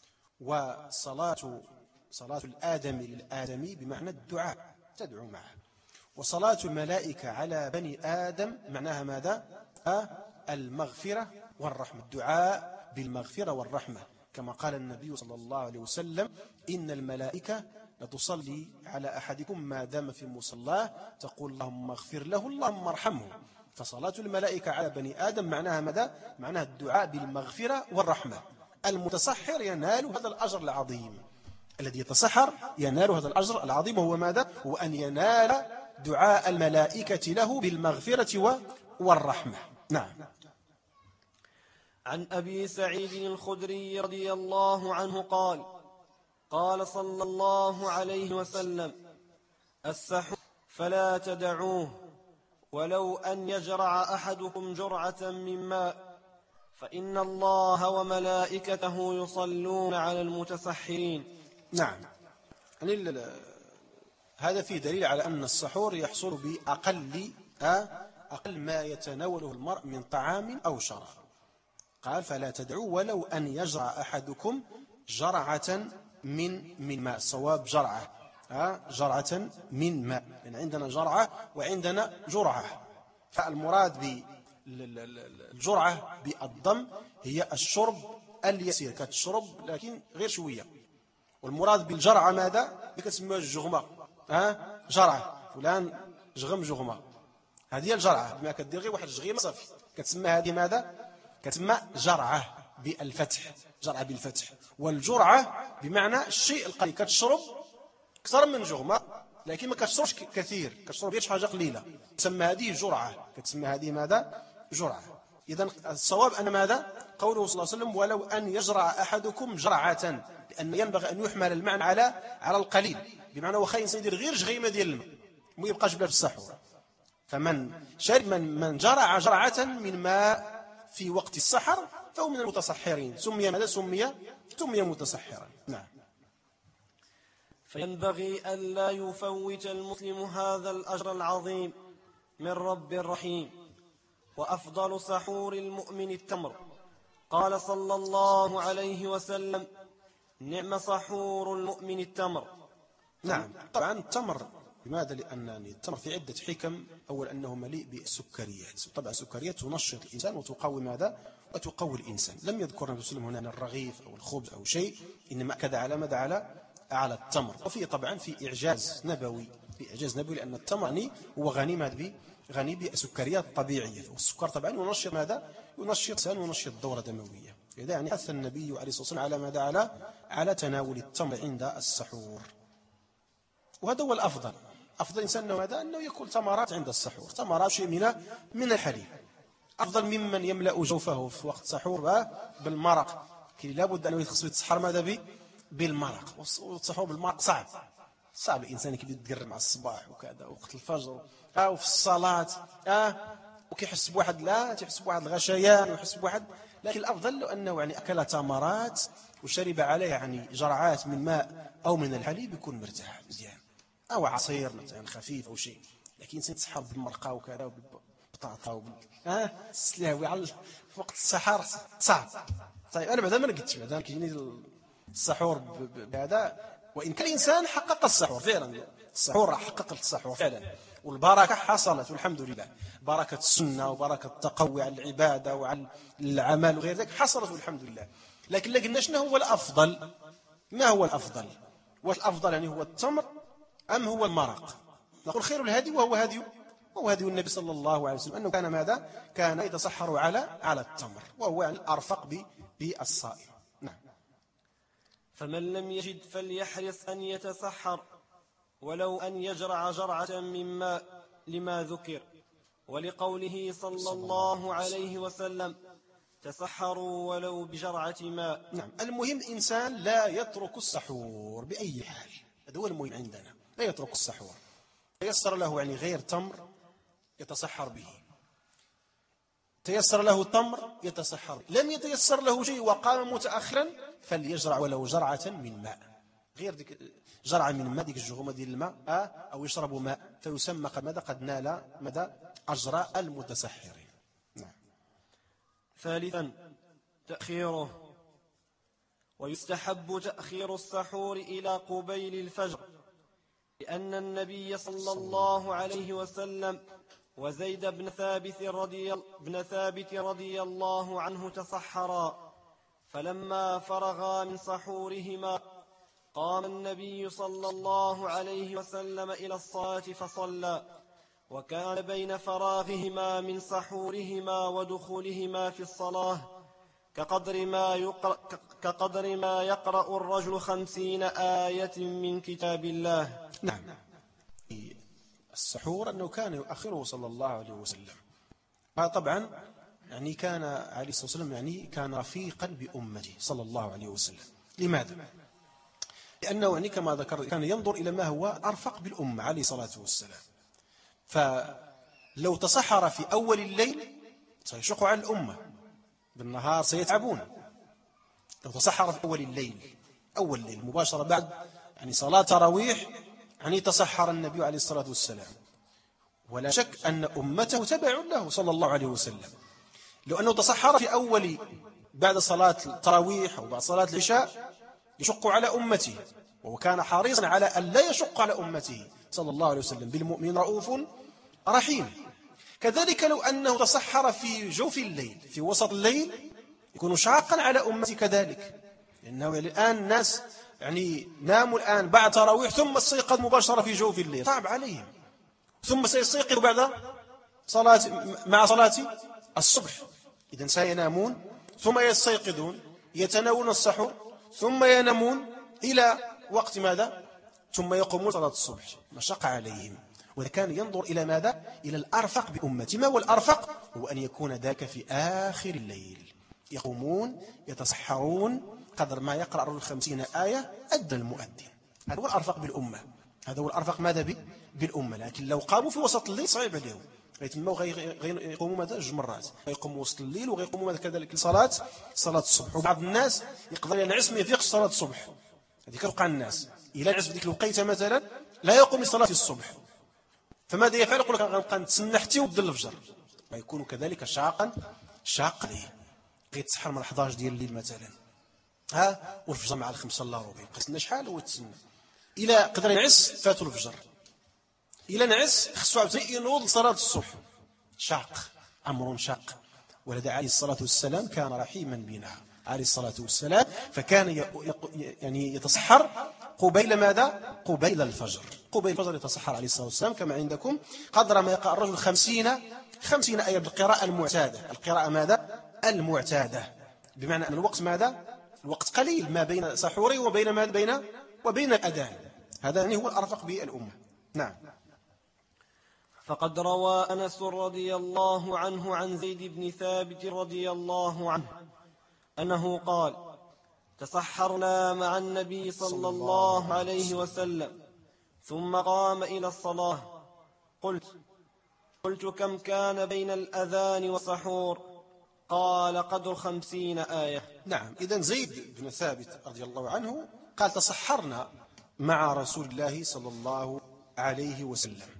وصلاة صلاة الآدم للآدمي بمعنى الدعاء تدعو معه. وصلاة الملائكة على بني آدم معناها ماذا؟ أه؟ المغفرة والرحمة، الدعاء بالمغفرة والرحمة، كما قال النبي صلى الله عليه وسلم: إن الملائكة لتصلي على أحدكم ما دام في مصلاه تقول اللهم اغفر له اللهم ارحمه. فصلاة الملائكة على بني آدم معناها ماذا؟ معناها الدعاء بالمغفرة والرحمة. المتسحر ينال هذا الأجر العظيم، الذي يتسحر ينال هذا الأجر العظيم، وهو ماذا؟ هو أن ينال دعاء الملائكة له بالمغفرة والرحمة. نعم. عن أبي سعيد الخدري رضي الله عنه قال: قال صلى الله عليه وسلم: السحور فلا تدعوه ولو أن يجرع أحدكم جرعة من ماء، فإن الله وملائكته يصلون على المتسحرين. نعم. يعني هذا فيه دليل على أن السحور يحصل بأقل أقل ما يتناوله المرء من طعام أو شراب. قال: فلا تدعوا ولو أن يجرع أحدكم جرعة من من ماء. صواب جرعة، ها جرعة من ماء، لأن يعني عندنا جرعة وعندنا جرعة. فالمراد بالجرعة بالضم هي الشرب اليسير، كتشرب لكن غير شوية. والمراد بالجرعة ماذا؟ كتسمى الجغمة، ها جرعة فلان جغم جغمة، هذه هي الجرعة، بما كدير غير واحد جغيمة صافي كتسمى هذه ماذا؟ كتسمى جرعة بالفتح، جرعة بالفتح. والجرعة بمعنى الشيء القليل، كتشرب أكثر من جغمة لكن ما كتشربش كثير، كتشرب غير حاجة قليلة، تسمى هذه جرعة، كتسمى هذه ماذا؟ جرعة. إذن الصواب أن ماذا؟ قوله صلى الله عليه وسلم: ولو أن يجرع أحدكم جرعة، لأن ينبغي أن يحمل المعنى على على القليل، بمعنى واخا الإنسان يدير غير جغيمة ديال الماء ما يبقاش بلا في السحور. فمن شرب من من جرع جرعة من ماء في وقت السحر فهو من المتصحرين، سمي ماذا؟ سمي سمي متصحرا. نعم. فينبغي ألا يفوت المسلم هذا الأجر العظيم من رب رحيم. وأفضل سحور المؤمن التمر. قال صلى الله عليه وسلم: نعم سحور المؤمن التمر. نعم. طبعا التمر، لماذا؟ لأن التمر في عدة حكم. أول أنه مليء بالسكريات، طبعا السكريات تنشط الإنسان وتقوي ماذا؟ وتقوي الإنسان. لم يذكر النبي صلى الله عليه وسلم هنا الرغيف أو الخبز أو شيء، إنما أكد على ماذا؟ على على التمر. وفيه طبعا في إعجاز نبوي، في إعجاز نبوي، لأن التمر يعني هو غني ماذا؟ غني بالسكريات الطبيعية. والسكر طبعا ينشط ماذا؟ ينشط الإنسان وينشط الدورة الدموية. إذا يعني حث النبي عليه الصلاة والسلام على ماذا؟ على على تناول التمر عند السحور. وهذا هو الأفضل. أفضل الإنسان أنه ماذا؟ أنه يأكل تمرات عند السحور، تمرات شيء من من الحليب، أفضل ممن يملأ جوفه في وقت السحور بالمرق. كي لابد أنه يخص يتسحر ماذا به؟ بالمرق. والسحور بالمرق صعب صعب الإنسان كي يتقرب مع الصباح وكذا وقت الفجر أو في الصلاة أه وكيحس بواحد لا تحس بواحد الغشيان ويحس بواحد. لكن الأفضل له أنه يعني أكل تمرات وشرب عليه يعني جرعات من ماء أو من الحليب يكون مرتاح مزيان، أو عصير مثلا خفيف أو شيء. لكن سيتسحر بالمرقة وكذا وبالبطاطا وبال اه السلاوي على في وقت السحر صعب. طيب أنا بعدا ما قلتش بعدا كيجيني السحور بهذا، وإن كان الإنسان حقق السحور فعلا، السحور حقق السحور فعلا والبركة حصلت والحمد لله، بركة السنة وبركة التقوي على العبادة وعلى العمل وغير ذلك حصلت والحمد لله. لكن لقلنا شنو هو الأفضل؟ ما هو الأفضل؟ واش الأفضل يعني هو التمر أم هو المرق؟ نقول خير الهدي وهو هدي وهو هدي النبي صلى الله عليه وسلم، أنه كان ماذا؟ كان يتسحر على على التمر، وهو يعني الأرفق بالصائم. نعم. فمن لم يجد فليحرص أن يتسحر ولو أن يجرع جرعة من ماء لما ذكر، ولقوله صلى الله عليه وسلم: تسحروا ولو بجرعة ماء. نعم. المهم الإنسان لا يترك السحور بأي حال، هذا هو المهم عندنا، لا يترك السحور. تيسر له يعني غير تمر يتسحر به، تيسر له تمر يتسحر به. لم يتيسر له شيء وقام متأخرا فليجرع ولو جرعة من ماء، غير ديك جرعة من ماء، ديك الجغومة ديال الماء آه أو يشرب ماء، فيسمى قد ماذا؟ قد نال ماذا؟ أجر المتسحرين. نعم. ثالثا تأخيره. ويستحب تأخير السحور إلى قبيل الفجر، لأن النبي صلى الله عليه وسلم وزيد بن ثابت رضي, بن ثابت رضي الله عنه تسحرا، فلما فرغا من سحورهما قام النبي صلى الله عليه وسلم إلى الصلاة فصلى، وكان بين فراغهما من سحورهما ودخولهما في الصلاة كقدر ما يقرأ, كقدر ما يقرأ الرجل خمسين آية من كتاب الله. نعم. السحور أنه كان يؤخره صلى الله عليه وسلم، طبعا يعني كان عليه الصلاة والسلام يعني كان رفيقا بأمته صلى الله عليه وسلم. لماذا؟ لأنه يعني كما ذكر كان ينظر إلى ما هو أرفق بالأمة عليه الصلاة والسلام. فلو تسحر في أول الليل سيشق على الأمة، بالنهار سيتعبون. لو تسحر في أول الليل أول الليل مباشرة بعد يعني صلاة تراويح يعني تسحر النبي عليه الصلاة والسلام، ولا شك أن أمته تبع له صلى الله عليه وسلم. لو أنه تسحر في أول بعد صلاة التراويح أو بعد صلاة العشاء يشق على أمته، وكان حريصا على أن لا يشق على أمته صلى الله عليه وسلم، بالمؤمن رؤوف رحيم. كذلك لو أنه تسحر في جوف الليل في وسط الليل يكون شاقا على أمته كذلك، لأنه الآن الناس يعني ناموا الآن بعد تراويح ثم استيقظ مباشرة في جوف الليل، صعب عليهم، ثم سيستيقظ بعد صلاة مع صلاة الصبح، إذن سينامون ثم يستيقظون يتناولون السحور ثم ينامون إلى وقت ماذا؟ ثم يقومون صلاة الصبح، مشق عليهم. وكان ينظر إلى ماذا؟ إلى الأرفق بأمتي. ما هو الأرفق؟ هو أن يكون ذلك في آخر الليل، يقومون يتسحرون قدر ما يقرأ الرجل خمسين آية أدى المؤذن. هذا هو الأرفق بالأمة، هذا هو الأرفق ماذا بالأمة. لكن لو قاموا في وسط الليل صعب عليهم، غيتموا غيقوموا ماذا جوج مرات، غيقوموا وسط الليل وغيقوموا ماذا كذلك لصلاه صلاه الصبح. وبعض الناس يقدر ينعس ما يفيقش صلاه الصبح، هذه كتوقع الناس الى نعس في ديك الوقيته مثلا لا يقوم لصلاه الصبح، فماذا يفعل؟ يقول لك غنبقى نتسنى حتى يبدل الفجر، ويكون كذلك شاقا شاق ليه. غيتسحر من حداش ديال الليل مثلا، ها والفجر مع الخمسة الا ربع، يبقى يتسنى شحال هو يتسنى الى قدر ينعس فاتوا الفجر، الى نعس خصو عاوتاني ينوض لصلاه الصبح. شاق، امر شاق. ولذا عليه الصلاه والسلام كان رحيما بنا عليه الصلاه والسلام، فكان يعني يتسحر قبيل ماذا؟ قبيل الفجر، قبيل الفجر يتسحر عليه الصلاه والسلام كما عندكم، قدر ما يقرأ الرجل خمسين خمسين آية بالقراءة المعتادة. القراءة ماذا؟ المعتادة، بمعنى أن الوقت ماذا؟ الوقت قليل ما بين سحوري وبين ما بين وبين الأذان، هذا يعني هو الأرفق بالأمة. نعم. فقد روى أنس رضي الله عنه عن زيد بن ثابت رضي الله عنه أنه قال: تسحرنا مع النبي صلى الله عليه وسلم ثم قام إلى الصلاة، قلت قلت كم كان بين الأذان والسحور؟ قال: قدر خمسين آية. نعم، إذن زيد بن ثابت رضي الله عنه قال: تسحرنا مع رسول الله صلى الله عليه وسلم.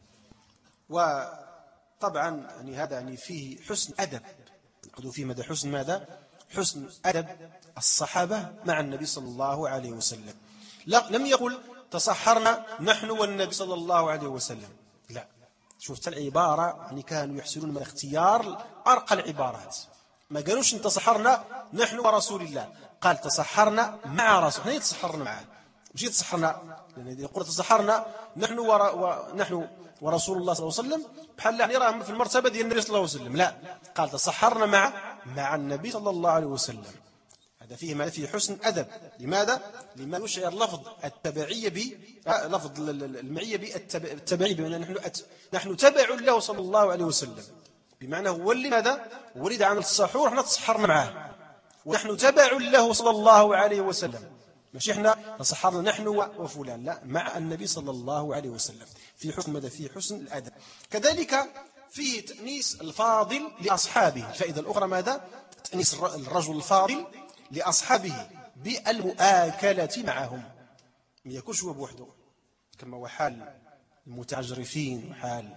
وطبعا يعني هذا يعني فيه حسن أدب، نقول فيه ماذا؟ حسن ماذا؟ حسن أدب الصحابة مع النبي صلى الله عليه وسلم. لا، لم يقل تسحرنا نحن والنبي صلى الله عليه وسلم، لا، شفت العبارة يعني كانوا يحسنون من اختيار أرقى العبارات. ما قالوش تسحرنا نحن ورسول الله، قال تسحرنا مع رسول الله، تسحرنا معه، مش تسحرنا يعني يقول تسحرنا نحن ور... ونحن ورسول الله صلى الله عليه وسلم بحال يعني راه في المرتبة ديال النبي صلى الله عليه وسلم، لا، قال تسحرنا مع مع النبي صلى الله عليه وسلم. هذا فيه ما فيه حسن أدب. لماذا؟ لما يشعر لفظ التبعية ب لفظ المعية بالتبعية، بمعنى نحن نحن تبع له صلى الله عليه وسلم، بمعنى هو اللي ماذا؟ ولد عن السحور احنا تسحرنا معه، ونحن تبع له صلى الله عليه وسلم، ماشي احنا تسحرنا نحن وفلان، لا، مع النبي صلى الله عليه وسلم. في حسن ماذا؟ في حسن الأدب. كذلك فيه تأنيس الفاضل لأصحابه. الفائدة الأخرى ماذا؟ تأنيس الرجل الفاضل لأصحابه بالمؤاكلة معهم، ما يكونش هو بوحده كما هو حال المتعجرفين وحال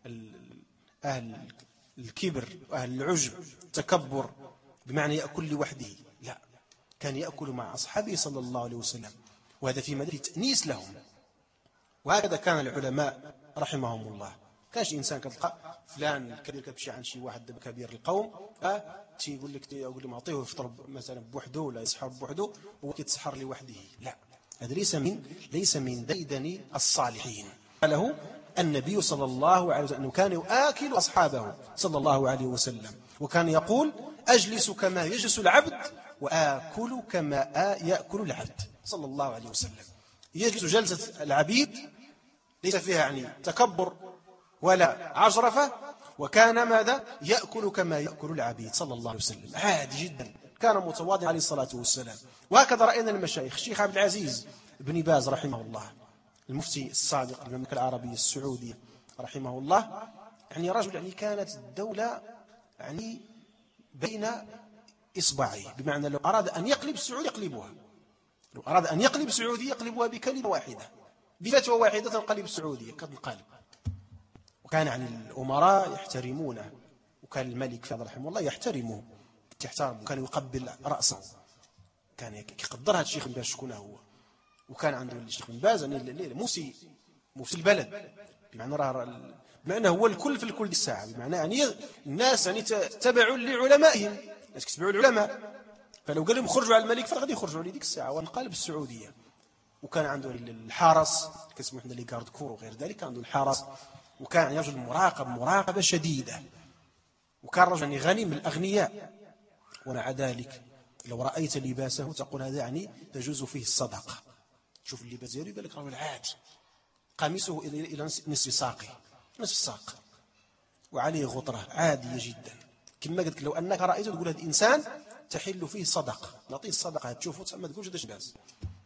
أهل الكبر وأهل العجب التكبر، بمعنى يأكل لوحده، لا، كان يأكل مع أصحابه صلى الله عليه وسلم، وهذا في مدى تأنيس لهم. وهكذا كان العلماء رحمهم الله. كانش إنسان كتلقى فلان الكبير كتمشي عن شي واحد كبير القوم، ها تيقول لك يقول لي معطيه يفطر مثلا بوحده ولا يسحر بوحده وهو كيتسحر لوحده، لا، هذا ليس من ليس من ديدن الصالحين. له النبي صلى الله عليه وسلم أنه كان يؤكل أصحابه صلى الله عليه وسلم، وكان يقول: أجلس كما يجلس العبد وآكل كما يأكل العبد صلى الله عليه وسلم. يجلس جلسة العبيد ليس فيها يعني تكبر ولا عجرفة، وكان ماذا؟ يأكل كما يأكل العبيد صلى الله عليه وسلم، عادي جدا، كان متواضعا عليه الصلاة والسلام. وهكذا رأينا المشايخ، الشيخ عبد العزيز بن باز رحمه الله، المفتي الصادق للمملكة العربية السعودية رحمه الله، يعني رجل يعني كانت الدولة يعني بين إصبعيه، بمعنى لو أراد أن يقلب السعودية يقلبها، لو أراد أن يقلب السعودية يقلبها بكلمة واحدة، بفتوى واحدة تنقلب السعودية كتنقلب. وكان يعني الأمراء يحترمونه، وكان الملك فهد رحمه الله يحترمه يحترمه، كان يقبل رأسه، كان يقدر هذا الشيخ بن باز شكون هو. وكان عنده الشيخ بن باز يعني موسي مفتي البلد، بمعنى راه بمعنى هو الكل في الكل الساعة، بمعنى يعني الناس يعني تبعوا لعلمائهم، الناس كتبعوا العلماء، فلو قال لهم خرجوا على الملك فغادي يخرجوا على ديك الساعة وانقلب السعودية. وكان عنده الحارس كاسمه حنا لي كارد كور وغير ذلك، كان عنده الحارس، وكان رجل مراقب مراقبة شديدة، وكان رجل يعني غني من الأغنياء. ومع ذلك لو رأيت لباسه تقول هذا يعني تجوز فيه الصدقة. شوف اللباس ديالو يبان لك رجل عادي، قميصه إلى نصف ساقه، نصف الساق، وعليه غطرة عادية جدا. كما قلت لو أنك رأيته تقول هذا الإنسان تحل فيه صدقة، نعطيه الصدقة، تشوفه ما تقولش هذا باس.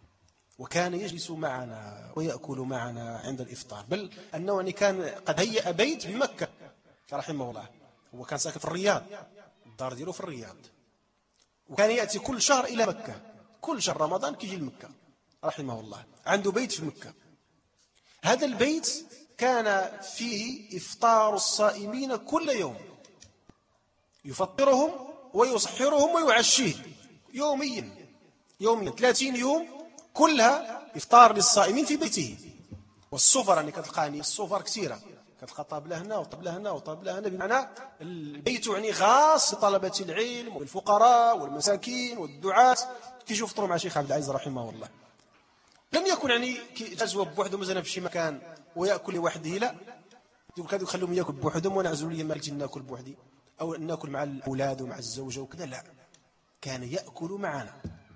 وكان يجلس معنا ويأكل معنا عند الإفطار، بل أنه يعني كان قد هيأ بيت بمكة رحمه الله. هو كان ساكن في الرياض، الدار ديالو في الرياض، وكان يأتي كل شهر إلى مكة، كل شهر رمضان كيجي لمكة رحمه الله. عنده بيت في مكة، هذا البيت كان فيه إفطار الصائمين كل يوم، يفطرهم ويسحرهم ويعشيهم يوميا يوميا ثلاثين يوم كلها إفطار للصائمين في بيته. والسفر يعني كتلقاني السفر كثيرة، كتلقى طابلة هنا وطابلة هنا وطابلة هنا، بمعنى البيت يعني خاص بطلبة العلم والفقراء والمساكين والدعاة كيجوا يفطروا مع شيخ عبد العزيز رحمه الله. لم يكن يعني كيجازوا بوحدهم مثلا في شي مكان ويأكل لوحده، لا، كانوا يخلوهم ياكل بوحدهم ونعزلوا لي ما قلت ناكل بوحدي أو ناكل مع الأولاد ومع الزوجة وكذا، لا، كان يأكل معنا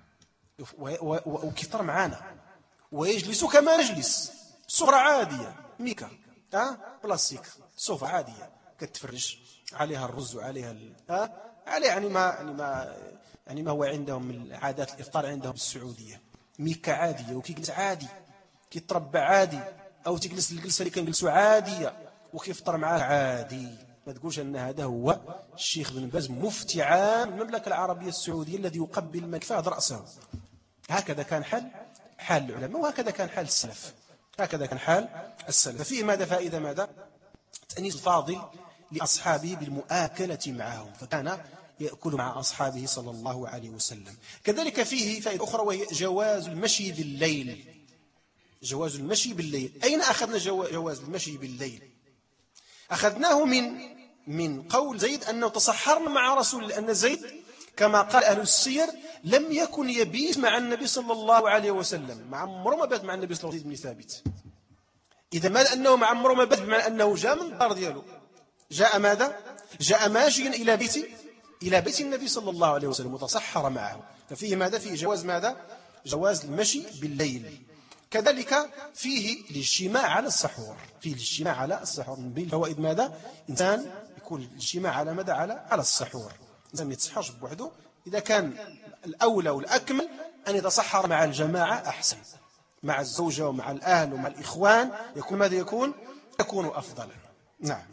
وكفر معنا ويجلس كما نجلس، سفرة عادية ميكا ها بلاستيك، سفرة عادية كتفرش عليها الرز وعليها ال... ها عليه يعني ما يعني ما يعني ما هو عندهم من عادات الإفطار عندهم السعودية، ميكا عادية وكيجلس عادي، كيتربع عادي، أو تجلس الجلسة اللي كنجلسوا عادية وكيفطر معاه عادي. ما تقولش أن هذا هو الشيخ بن باز مفتي عام المملكة العربية السعودية الذي يقبل الملك فهد رأسه. هكذا كان حال حال العلماء، وهكذا كان حال السلف، هكذا كان حال السلف. ففيه ماذا فائدة ماذا تأنيس الفاضل لأصحابه بالمؤاكلة معهم، فكان يأكل مع أصحابه صلى الله عليه وسلم. كذلك فيه فائدة أخرى وهي جواز المشي بالليل. جواز المشي بالليل. أين أخذنا جواز المشي بالليل؟ أخذناه من من قول زيد أنه تصحرنا مع رسول الله، أن زيد كما قال أهل السير لم يكن يبيت مع النبي صلى الله عليه وسلم، مع عمره ما بات مع النبي صلى الله عليه وسلم بن ثابت. إذا ما أنه مع عمره ما بات بمعنى أنه جاء من الدار دياله، جاء ماذا؟ جاء ماشيا إلى بيت إلى بيت النبي صلى الله عليه وسلم وتصحر معه. ففيه ماذا؟ فيه جواز ماذا؟ جواز المشي بالليل. كذلك فيه الاجتماع على السحور، فيه الاجتماع على السحور. من بين الفوائد ماذا؟ إنسان يكون الاجتماع على ماذا؟ على على السحور. إنسان ما يتسحرش بوحده، إذا كان الأولى والأكمل أن يتصحر مع الجماعة أحسن، مع الزوجة ومع الأهل ومع الإخوان، يكون ماذا يكون؟ يكون أفضل. نعم.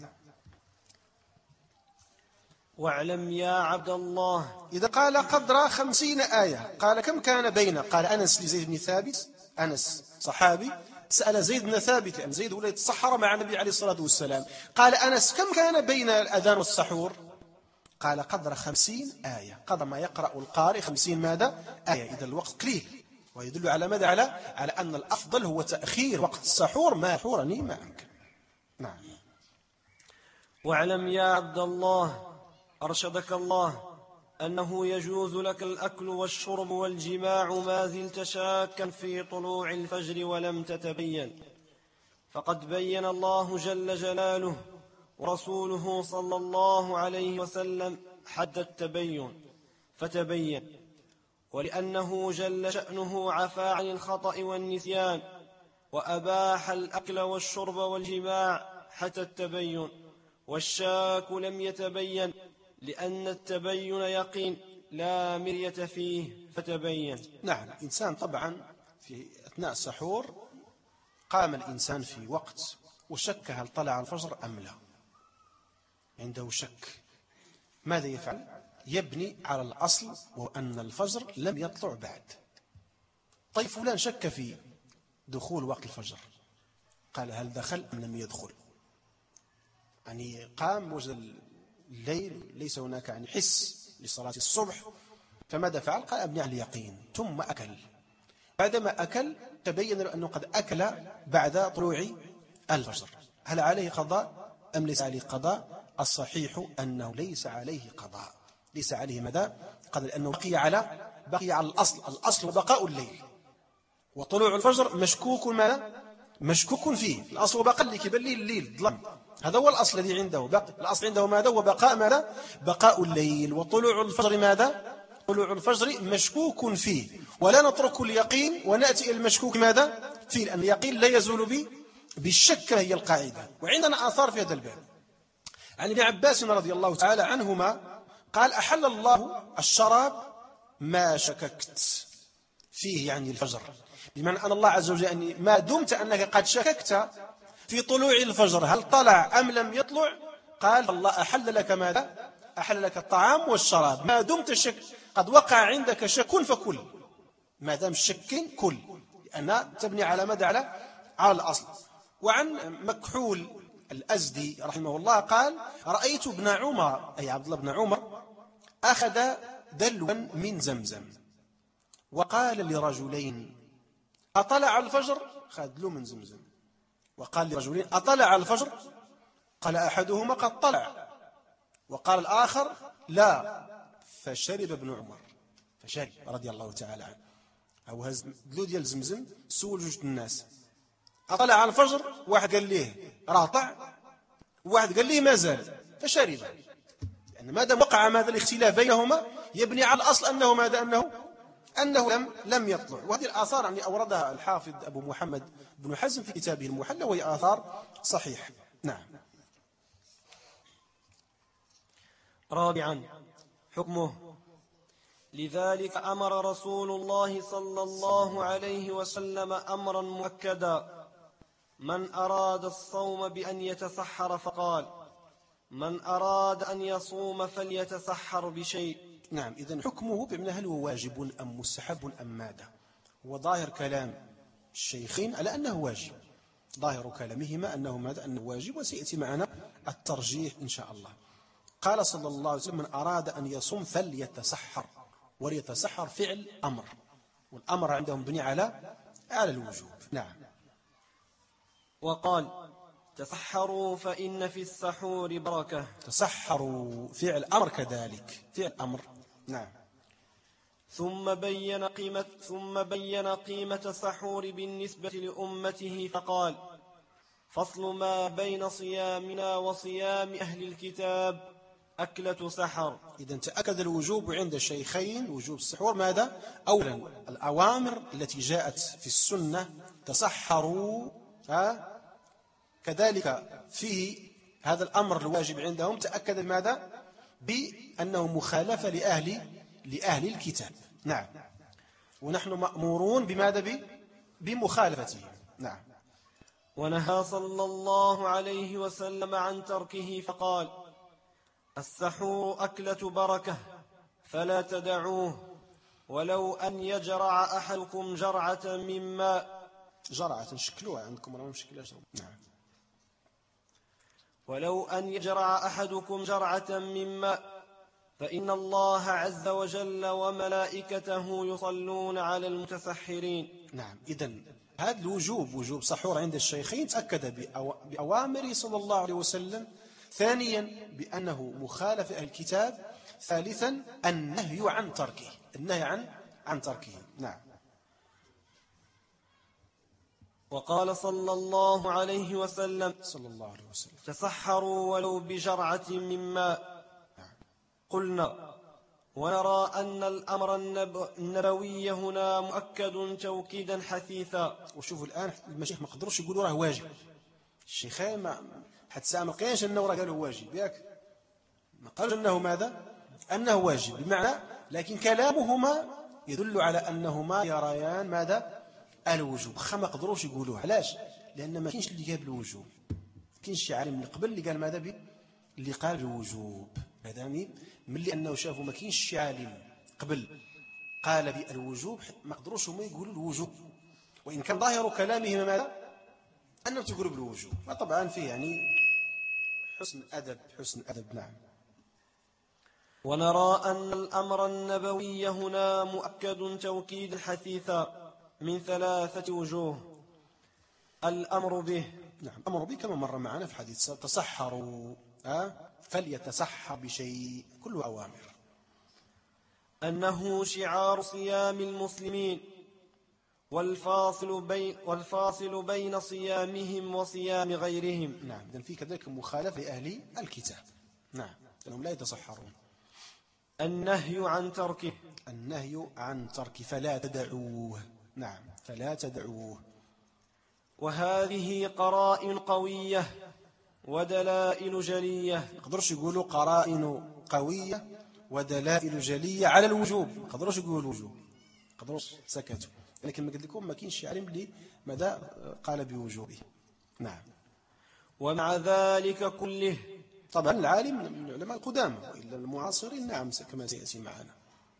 واعلم يا عبد الله، إذا قال قدر خمسين آية، قال كم كان بين؟ قال أنس لزيد بن ثابت، أنس صحابي سأل زيد بن ثابت لأن زيد ولا يتصحر مع النبي عليه الصلاة والسلام، قال أنس كم كان بين الأذان والسحور؟ قال قدر خمسين آية، قدر ما يقرأ القارئ خمسين ماذا؟ آية. إذا الوقت قليل، ويدل على ماذا؟ على على أن الأفضل هو تأخير وقت السحور ما حورني ما أمكن. نعم. واعلم يا عبد الله أرشدك الله أنه يجوز لك الأكل والشرب والجماع ما زلت شاكا في طلوع الفجر ولم تتبين، فقد بين الله جل جلاله ورسوله صلى الله عليه وسلم حد التبين فتبين، ولأنه جل شأنه عفى عن الخطأ والنسيان وأباح الأكل والشرب والجماع حتى التبين، والشاك لم يتبين لأن التبين يقين لا مرية فيه فتبين. نعم. الإنسان طبعا في أثناء السحور قام الإنسان في وقت وشك هل طلع الفجر أم لا، عنده شك، ماذا يفعل؟ يبني على الأصل وأن الفجر لم يطلع بعد. طيب فلان شك في دخول وقت الفجر، قال هل دخل أم لم يدخل؟ يعني قام وجد الليل ليس هناك يعني حس لصلاة الصبح، فماذا فعل؟ قال أبني على اليقين، ثم أكل. بعدما أكل تبين له أنه قد أكل بعد طلوع الفجر، هل عليه قضاء أم ليس عليه قضاء؟ الصحيح أنه ليس عليه قضاء، ليس عليه ماذا؟ قضاء، لأنه بقي على بقي على الأصل، الأصل بقاء الليل، وطلوع الفجر مشكوك ماذا؟ مشكوك فيه. الأصل بقاء الليل، كيبان ليه الليل ظلم، هذا هو الأصل الذي عنده. بقى الأصل عنده ماذا؟ هو بقاء ماذا؟ بقاء الليل. وطلوع الفجر ماذا؟ طلوع الفجر مشكوك فيه، ولا نترك اليقين ونأتي إلى المشكوك ماذا؟ فيه، لأن اليقين لا يزول به بالشك، هي القاعدة. وعندنا آثار في هذا الباب عن ابن عباس رضي الله تعالى عنهما قال أحل الله الشراب ما شككت فيه، يعني الفجر، بمعنى أن الله عز وجل أني ما دمت أنك قد شككت في طلوع الفجر هل طلع أم لم يطلع، قال الله أحل لك ماذا؟ أحل لك الطعام والشراب ما دمت الشك قد وقع عندك شك فكل، ما دام الشك كل، لأنها تبني على ماذا؟ على على الأصل. وعن مكحول الأزدي رحمه الله قال رأيت ابن عمر أي عبد الله بن عمر أخذ دلوا من زمزم وقال لرجلين أطلع الفجر؟ خذ له من زمزم. وقال لرجلين أطلع الفجر؟ قال أحدهما قد طلع، وقال الآخر لا، فشرب ابن عمر فشرب رضي الله تعالى عنه. أو هز دلو ديال زمزم سول جوج الناس أطلع على الفجر، واحد قال ليه راه طع، وواحد قال ليه ما زال، فشرب. لأن يعني ما دام وقع ماذا الاختلاف بينهما يبني على الأصل أنه ماذا؟ أنه أنه لم لم يطلع. وهذه الآثار يعني أوردها الحافظ أبو محمد بن حزم في كتابه المحلى، وهي آثار صحيح. نعم. رابعا حكمه. لذلك أمر رسول الله صلى الله عليه وسلم أمرا مؤكدا: من أراد الصوم بأن يتسحر فقال: من أراد أن يصوم فليتسحر بشيء. نعم. إذن حكمه بمعنى هل هو واجب أم مستحب أم ماذا؟ هو ظاهر كلام الشيخين على أنه واجب، ظاهر كلامهما أنه ماذا؟ أنه واجب، وسيأتي معنا الترجيح إن شاء الله. قال صلى الله عليه وسلم: من أراد أن يصوم فليتسحر، وليتسحر فعل أمر، والأمر عندهم بني على على الوجوب. نعم. وقال: تسحروا فإن في السحور بركة. تسحروا فعل أمر كذلك، فعل أمر. نعم. ثم بين قيمة ثم بين قيمة السحور بالنسبة لأمته فقال: فصل ما بين صيامنا وصيام أهل الكتاب أكلة سحر. إذا تأكد الوجوب عند الشيخين، وجوب السحور ماذا؟ أولا الأوامر التي جاءت في السنة تسحروا، ها؟ كذلك فيه هذا الأمر الواجب عندهم تأكد ماذا؟ بأنه مخالفة لأهل لأهل الكتاب. نعم. ونحن مأمورون بماذا؟ بمخالفته. نعم. ونهى صلى الله عليه وسلم عن تركه فقال: السحور أكلة بركة فلا تدعوه، ولو أن يجرع أحدكم جرعة من ماء. جرعة شكلوها عندكم ولا مشكلة؟ نعم. ولو أن يجرع أحدكم جرعة من ماء فإن الله عز وجل وملائكته يصلون على المتسحرين. نعم. إذن هذا الوجوب، وجوب سحور عند الشيخين، تأكد بأوامره صلى الله عليه وسلم. ثانيا بأنه مخالف أهل الكتاب. ثالثا النهي عن تركه، النهي عن عن تركه. نعم. وقال صلى الله عليه وسلم: صلى الله عليه وسلم: تسحروا ولو بجرعة من ماء. قلنا: ونرى أن الأمر النبوي هنا مؤكد توكيدا حثيثا. وشوفوا الآن المشايخ ما قدروش يقولوا راه واجب، الشيخين ما حتى ساعة ما لقيناش أنه راه قالوا واجب، ياك ما قالوا أنه ماذا؟ أنه واجب بمعنى، لكن كلامهما يدل على أنهما يريان ماذا؟ الوجوب. خا ما قدروش يقولوه. علاش؟ لأن ما كاينش اللي قال بالوجوب، ما كاينش شي عالم من قبل اللي قال ماذا بي اللي قال بالوجوب. هذا ملي أنه شافوا ما كاينش شي عالم قبل قال بالوجوب، ما قدروش هما يقولوا الوجوب، وإن كان ظاهر كلامهم ماذا؟ أنهم تقولوا بالوجوب. طبعا فيه يعني حسن أدب، حسن أدب. نعم. ونرى أن الأمر النبوي هنا مؤكد توكيد حثيثا من ثلاثة وجوه. الأمر به، نعم، أمر به كما مر معنا في حديث تسحروا، أه؟ فليتسحر بشيء، كله أوامر. أنه شعار صيام المسلمين، والفاصل بين, والفاصل بين صيامهم وصيام غيرهم. نعم. إذن في كذلك مخالفة لأهل الكتاب. نعم، أنهم لا يتسحرون. النهي عن تركه، النهي عن ترك فلا تدعوه. نعم، فلا تدعوه. وهذه قرائن قوية ودلائل جلية. ما قدروش يقولوا قرائن قوية ودلائل جلية على الوجوب، ما قدروش يقولوا الوجوب، ما قدروش سكتوا. لكن ما قلت لكم ما كاينش عالم اللي ماذا قال بوجوبه. نعم. ومع ذلك كله طبعا العالم من العلماء القدامى، وإلا المعاصرين نعم كما سيأتي معنا.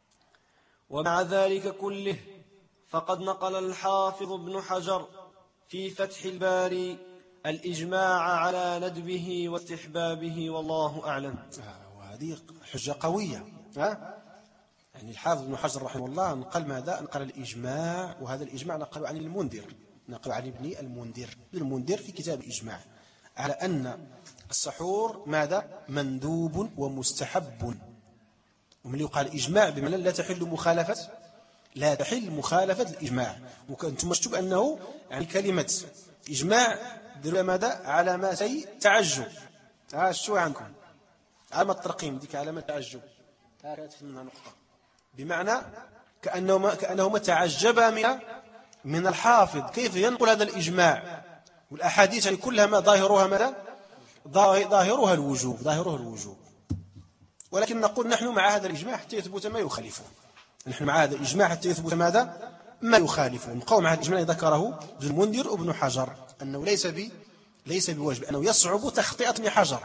ومع ذلك كله فقد نقل الحافظ ابن حجر في فتح الباري الإجماع على ندبه واستحبابه والله أعلم. آه وهذه حجة قوية. ها؟ يعني الحافظ ابن حجر رحمه الله نقل ماذا؟ نقل الإجماع، وهذا الإجماع نقل عن المنذر، نقل عن ابن المنذر المنذر في كتاب الإجماع على أن السحور ماذا؟ مندوب ومستحب. ومن يقال إجماع بمعنى لا تحل مخالفة لا تحل مخالفة الإجماع. وكنتم مكتوب أنه يعني كلمة إجماع دلوا ماذا؟ على ما سي تعجب. ها شو عنكم علامة الترقيم ديك علامة تعجب، هذه منها نقطة، بمعنى كأنه كأنه تعجب من من الحافظ كيف ينقل هذا الإجماع، والأحاديث يعني كلها ما ظاهرها ماذا؟ ظاهرها الوجوب ظاهرها الوجوب ولكن نقول نحن مع هذا الإجماع حتى يثبت ما يخالفه. نحن مع هذا الإجماع حتى يثبت ماذا؟ ما يخالفه. نقوم مع الإجماع الذي ذكره ابن المنذر وابن حجر أنه ليس ب ليس بواجب، أنه يصعب تخطئة ابن حجر.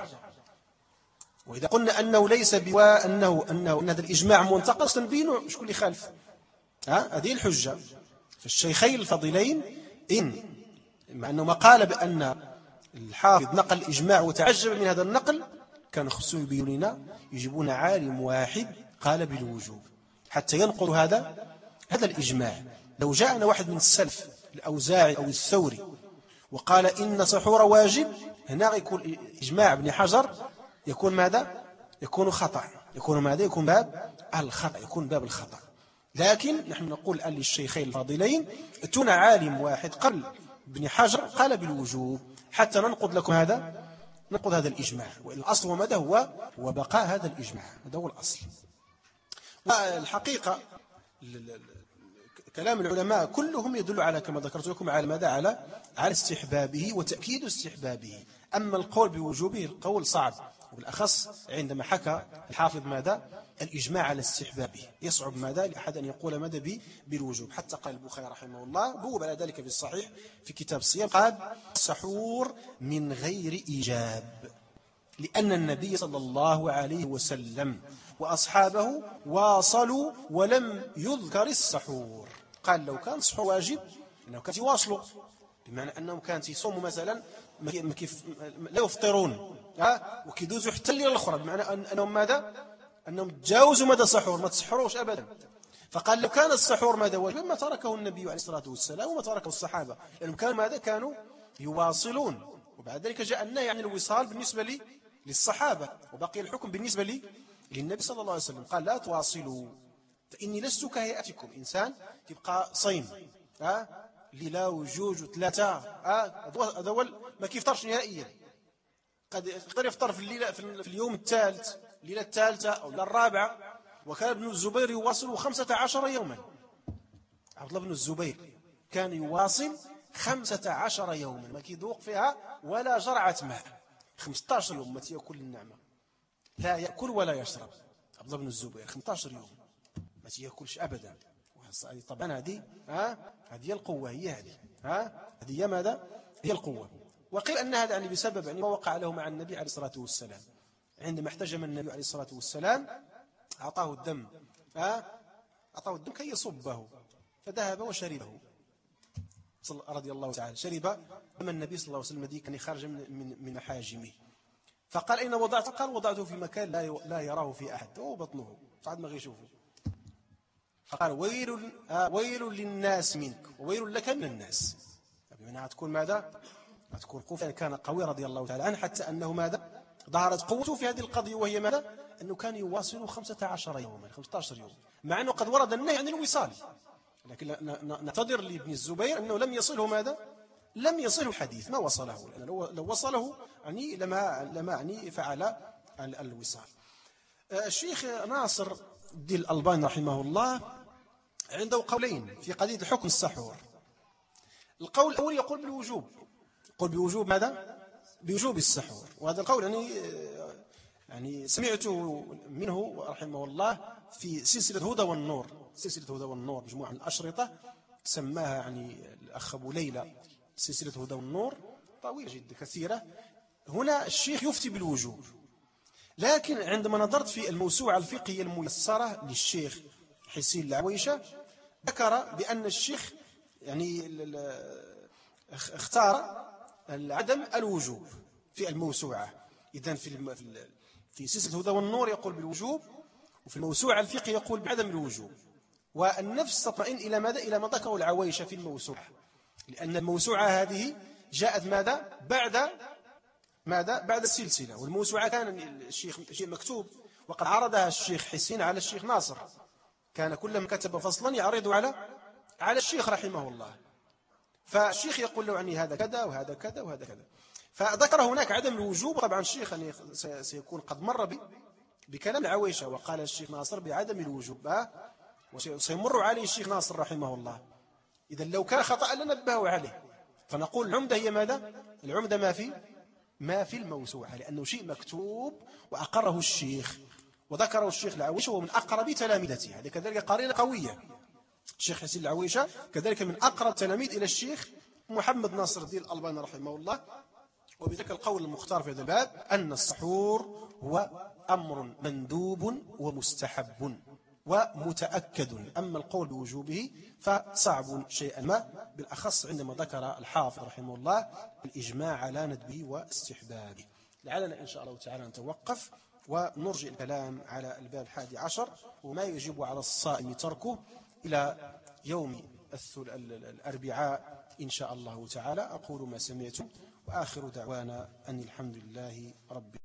وإذا قلنا أنه ليس بوا أنه أنه أن هذا الإجماع منتقص نبينه شكون اللي خالف. ها هذه الحجة. فالشيخين الفضيلين إن مع أنه ما قال بأن الحافظ نقل الإجماع وتعجب من هذا النقل كان خصوصا يبين لنا يجيبون عالم واحد قال بالوجوب حتى ينقل هذا هذا الإجماع. لو جاءنا واحد من السلف الأوزاعي أو الثوري وقال إن سحور واجب، هنا يكون إجماع ابن حجر يكون ماذا؟ يكون خطأ، يكون ماذا؟ يكون باب الخطأ، يكون باب الخطأ. لكن نحن نقول الآن للشيخين الفاضلين اتونا عالم واحد قبل ابن حجر قال بالوجوب حتى ننقض لكم هذا ننقض هذا الإجماع. والأصل وماذا هو؟ وبقاء هذا الإجماع، هذا هو الأصل. والحقيقة كلام العلماء كلهم يدل على كما ذكرت لكم على ماذا؟ على على استحبابه وتأكيد استحبابه. أما القول بوجوبه القول صعب، وبالأخص عندما حكى الحافظ ماذا؟ الإجماع على استحبابه. يصعب ماذا؟ لأحد أن يقول ماذا به بالوجوب. حتى قال البخاري رحمه الله بوب على ذلك في الصحيح في كتاب الصيام قال السحور من غير إيجاب، لأن النبي صلى الله عليه وسلم وأصحابه واصلوا ولم يذكر السحور. قال لو كان السحور واجب أنه كانت يواصلوا، بمعنى أنهم كانت يصوموا مثلا لا يفطرون وكيدوزوا حتى الليلة الأخرى، بمعنى أنهم ماذا؟ أنهم تجاوزوا مدى السحور ما تسحروش أبدا. فقال لو كان السحور ماذا واجب ما تركه النبي عليه الصلاة والسلام وما تركه الصحابة، لأنهم كانوا ماذا؟ كانوا يواصلون. وبعد ذلك جاء النهي عن الوصال بالنسبة لي للصحابة، وبقي الحكم بالنسبة لي للنبي صلى الله عليه وسلم. قال لا تواصلوا فإني لست كهيئتكم، إنسان تبقى صيم ها ليلة وجوج وثلاثة ها هذا هو ما كيفطرش نهائيا. قد يقدر يفطر في الليلة في اليوم الثالث الليلة الثالثة أو الرابعة. وكان ابن الزبير يواصل خمسة عشر يوما. عبد الله بن الزبير كان يواصل خمسة عشر يوما ما كيذوق فيها ولا جرعة ماء. خمسة عشر يوم ما تأكل النعمة، لا يأكل ولا يشرب. عبد الله بن الزبير خمسة عشر يوم ما تأكلش أبدا. طبعا هذه ها هذه القوة، هي هذه ها هذه ماذا؟ هي القوة. وقيل أن هذا يعني بسبب يعني ما وقع له مع النبي عليه الصلاة والسلام. عندما احتجم النبي عليه الصلاة والسلام أعطاه الدم ها أعطاه الدم كي يصبه، فذهب وشربه رضي الله تعالى. شرب دم النبي صلى الله عليه وسلم كان خارج من من محاجمه. فقال أين وضعته؟ قال وضعته في مكان لا لا يراه في أحد، هو بطنه صعد ما يشوفه. فقال ويل ويل للناس منك وويل لك من الناس. بمعنى تكون ماذا؟ تكون قوة. كان قوي رضي الله تعالى عنه حتى أنه ماذا؟ ظهرت قوته في هذه القضية، وهي ماذا؟ أنه كان يواصل خمسة عشر يوما خمسة عشر يوم، مع أنه قد ورد النهي عن الوصال، لكن نعتذر لابن الزبير أنه لم يصله ماذا؟ لم يصله الحديث، ما وصله، لأنه لو وصله يعني لما لما يعني فعل الوصال. الشيخ ناصر الدين الألباني رحمه الله عنده قولين في قضية الحكم السحور. القول الأول يقول بالوجوب، يقول بوجوب ماذا؟ بوجوب السحور. وهذا القول يعني يعني سمعته منه رحمه الله في سلسلة هدى والنور، سلسلة هدى والنور مجموعة من الأشرطة سماها يعني الأخ أبو ليلى سلسلة هدى والنور، طويلة جدا كثيرة. هنا الشيخ يفتي بالوجوب لكن عندما نظرت في الموسوعة الفقهية الميسرة للشيخ حسين العويشة ذكر بأن الشيخ يعني اختار عدم الوجوب في الموسوعة. إذن في في سلسلة الهدى والنور يقول بالوجوب، وفي الموسوعة الفقهية يقول بعدم الوجوب. والنفس تطمئن إلى ماذا؟ إلى ما ذكره العويشة في الموسوعة، لأن الموسوعة هذه جاءت ماذا؟ بعد ماذا؟ بعد السلسلة. والموسوعة كان الشيخ شيء مكتوب، وقد عرضها الشيخ حسين على الشيخ ناصر، كان كلما كتب فصلا يعرض على على الشيخ رحمه الله، فالشيخ يقول له عني هذا كذا وهذا كذا وهذا كذا، فذكر هناك عدم الوجوب. طبعا الشيخ يعني سيكون قد مر بكلام العويشة، وقال الشيخ ناصر بعدم الوجوب، وسيمر عليه الشيخ ناصر رحمه الله. إذا لو كان خطأ لنبهه عليه. فنقول العمدة هي ماذا؟ العمدة ما في ما في الموسوعة، لأنه شيء مكتوب وأقره الشيخ وذكره الشيخ العويشة ومن أقرب تلامذته. هذه كذلك قرينة قوية. الشيخ حسين العويشة كذلك من أقرب تلاميذ إلى الشيخ محمد ناصر الدين الألباني رحمه الله. وبذلك القول المختار في هذا الباب أن السحور هو أمر مندوب ومستحب ومتأكد، أما القول بوجوبه فصعب شيئا ما، بالأخص عندما ذكر الحافظ رحمه الله الإجماع على ندبه واستحبابه. لعلنا إن شاء الله تعالى نتوقف ونرجع الكلام على الباب الحادي عشر وما يجب على الصائم تركه إلى يوم الأربعاء إن شاء الله تعالى. أقول ما سمعتم وآخر دعوانا أن الحمد لله رب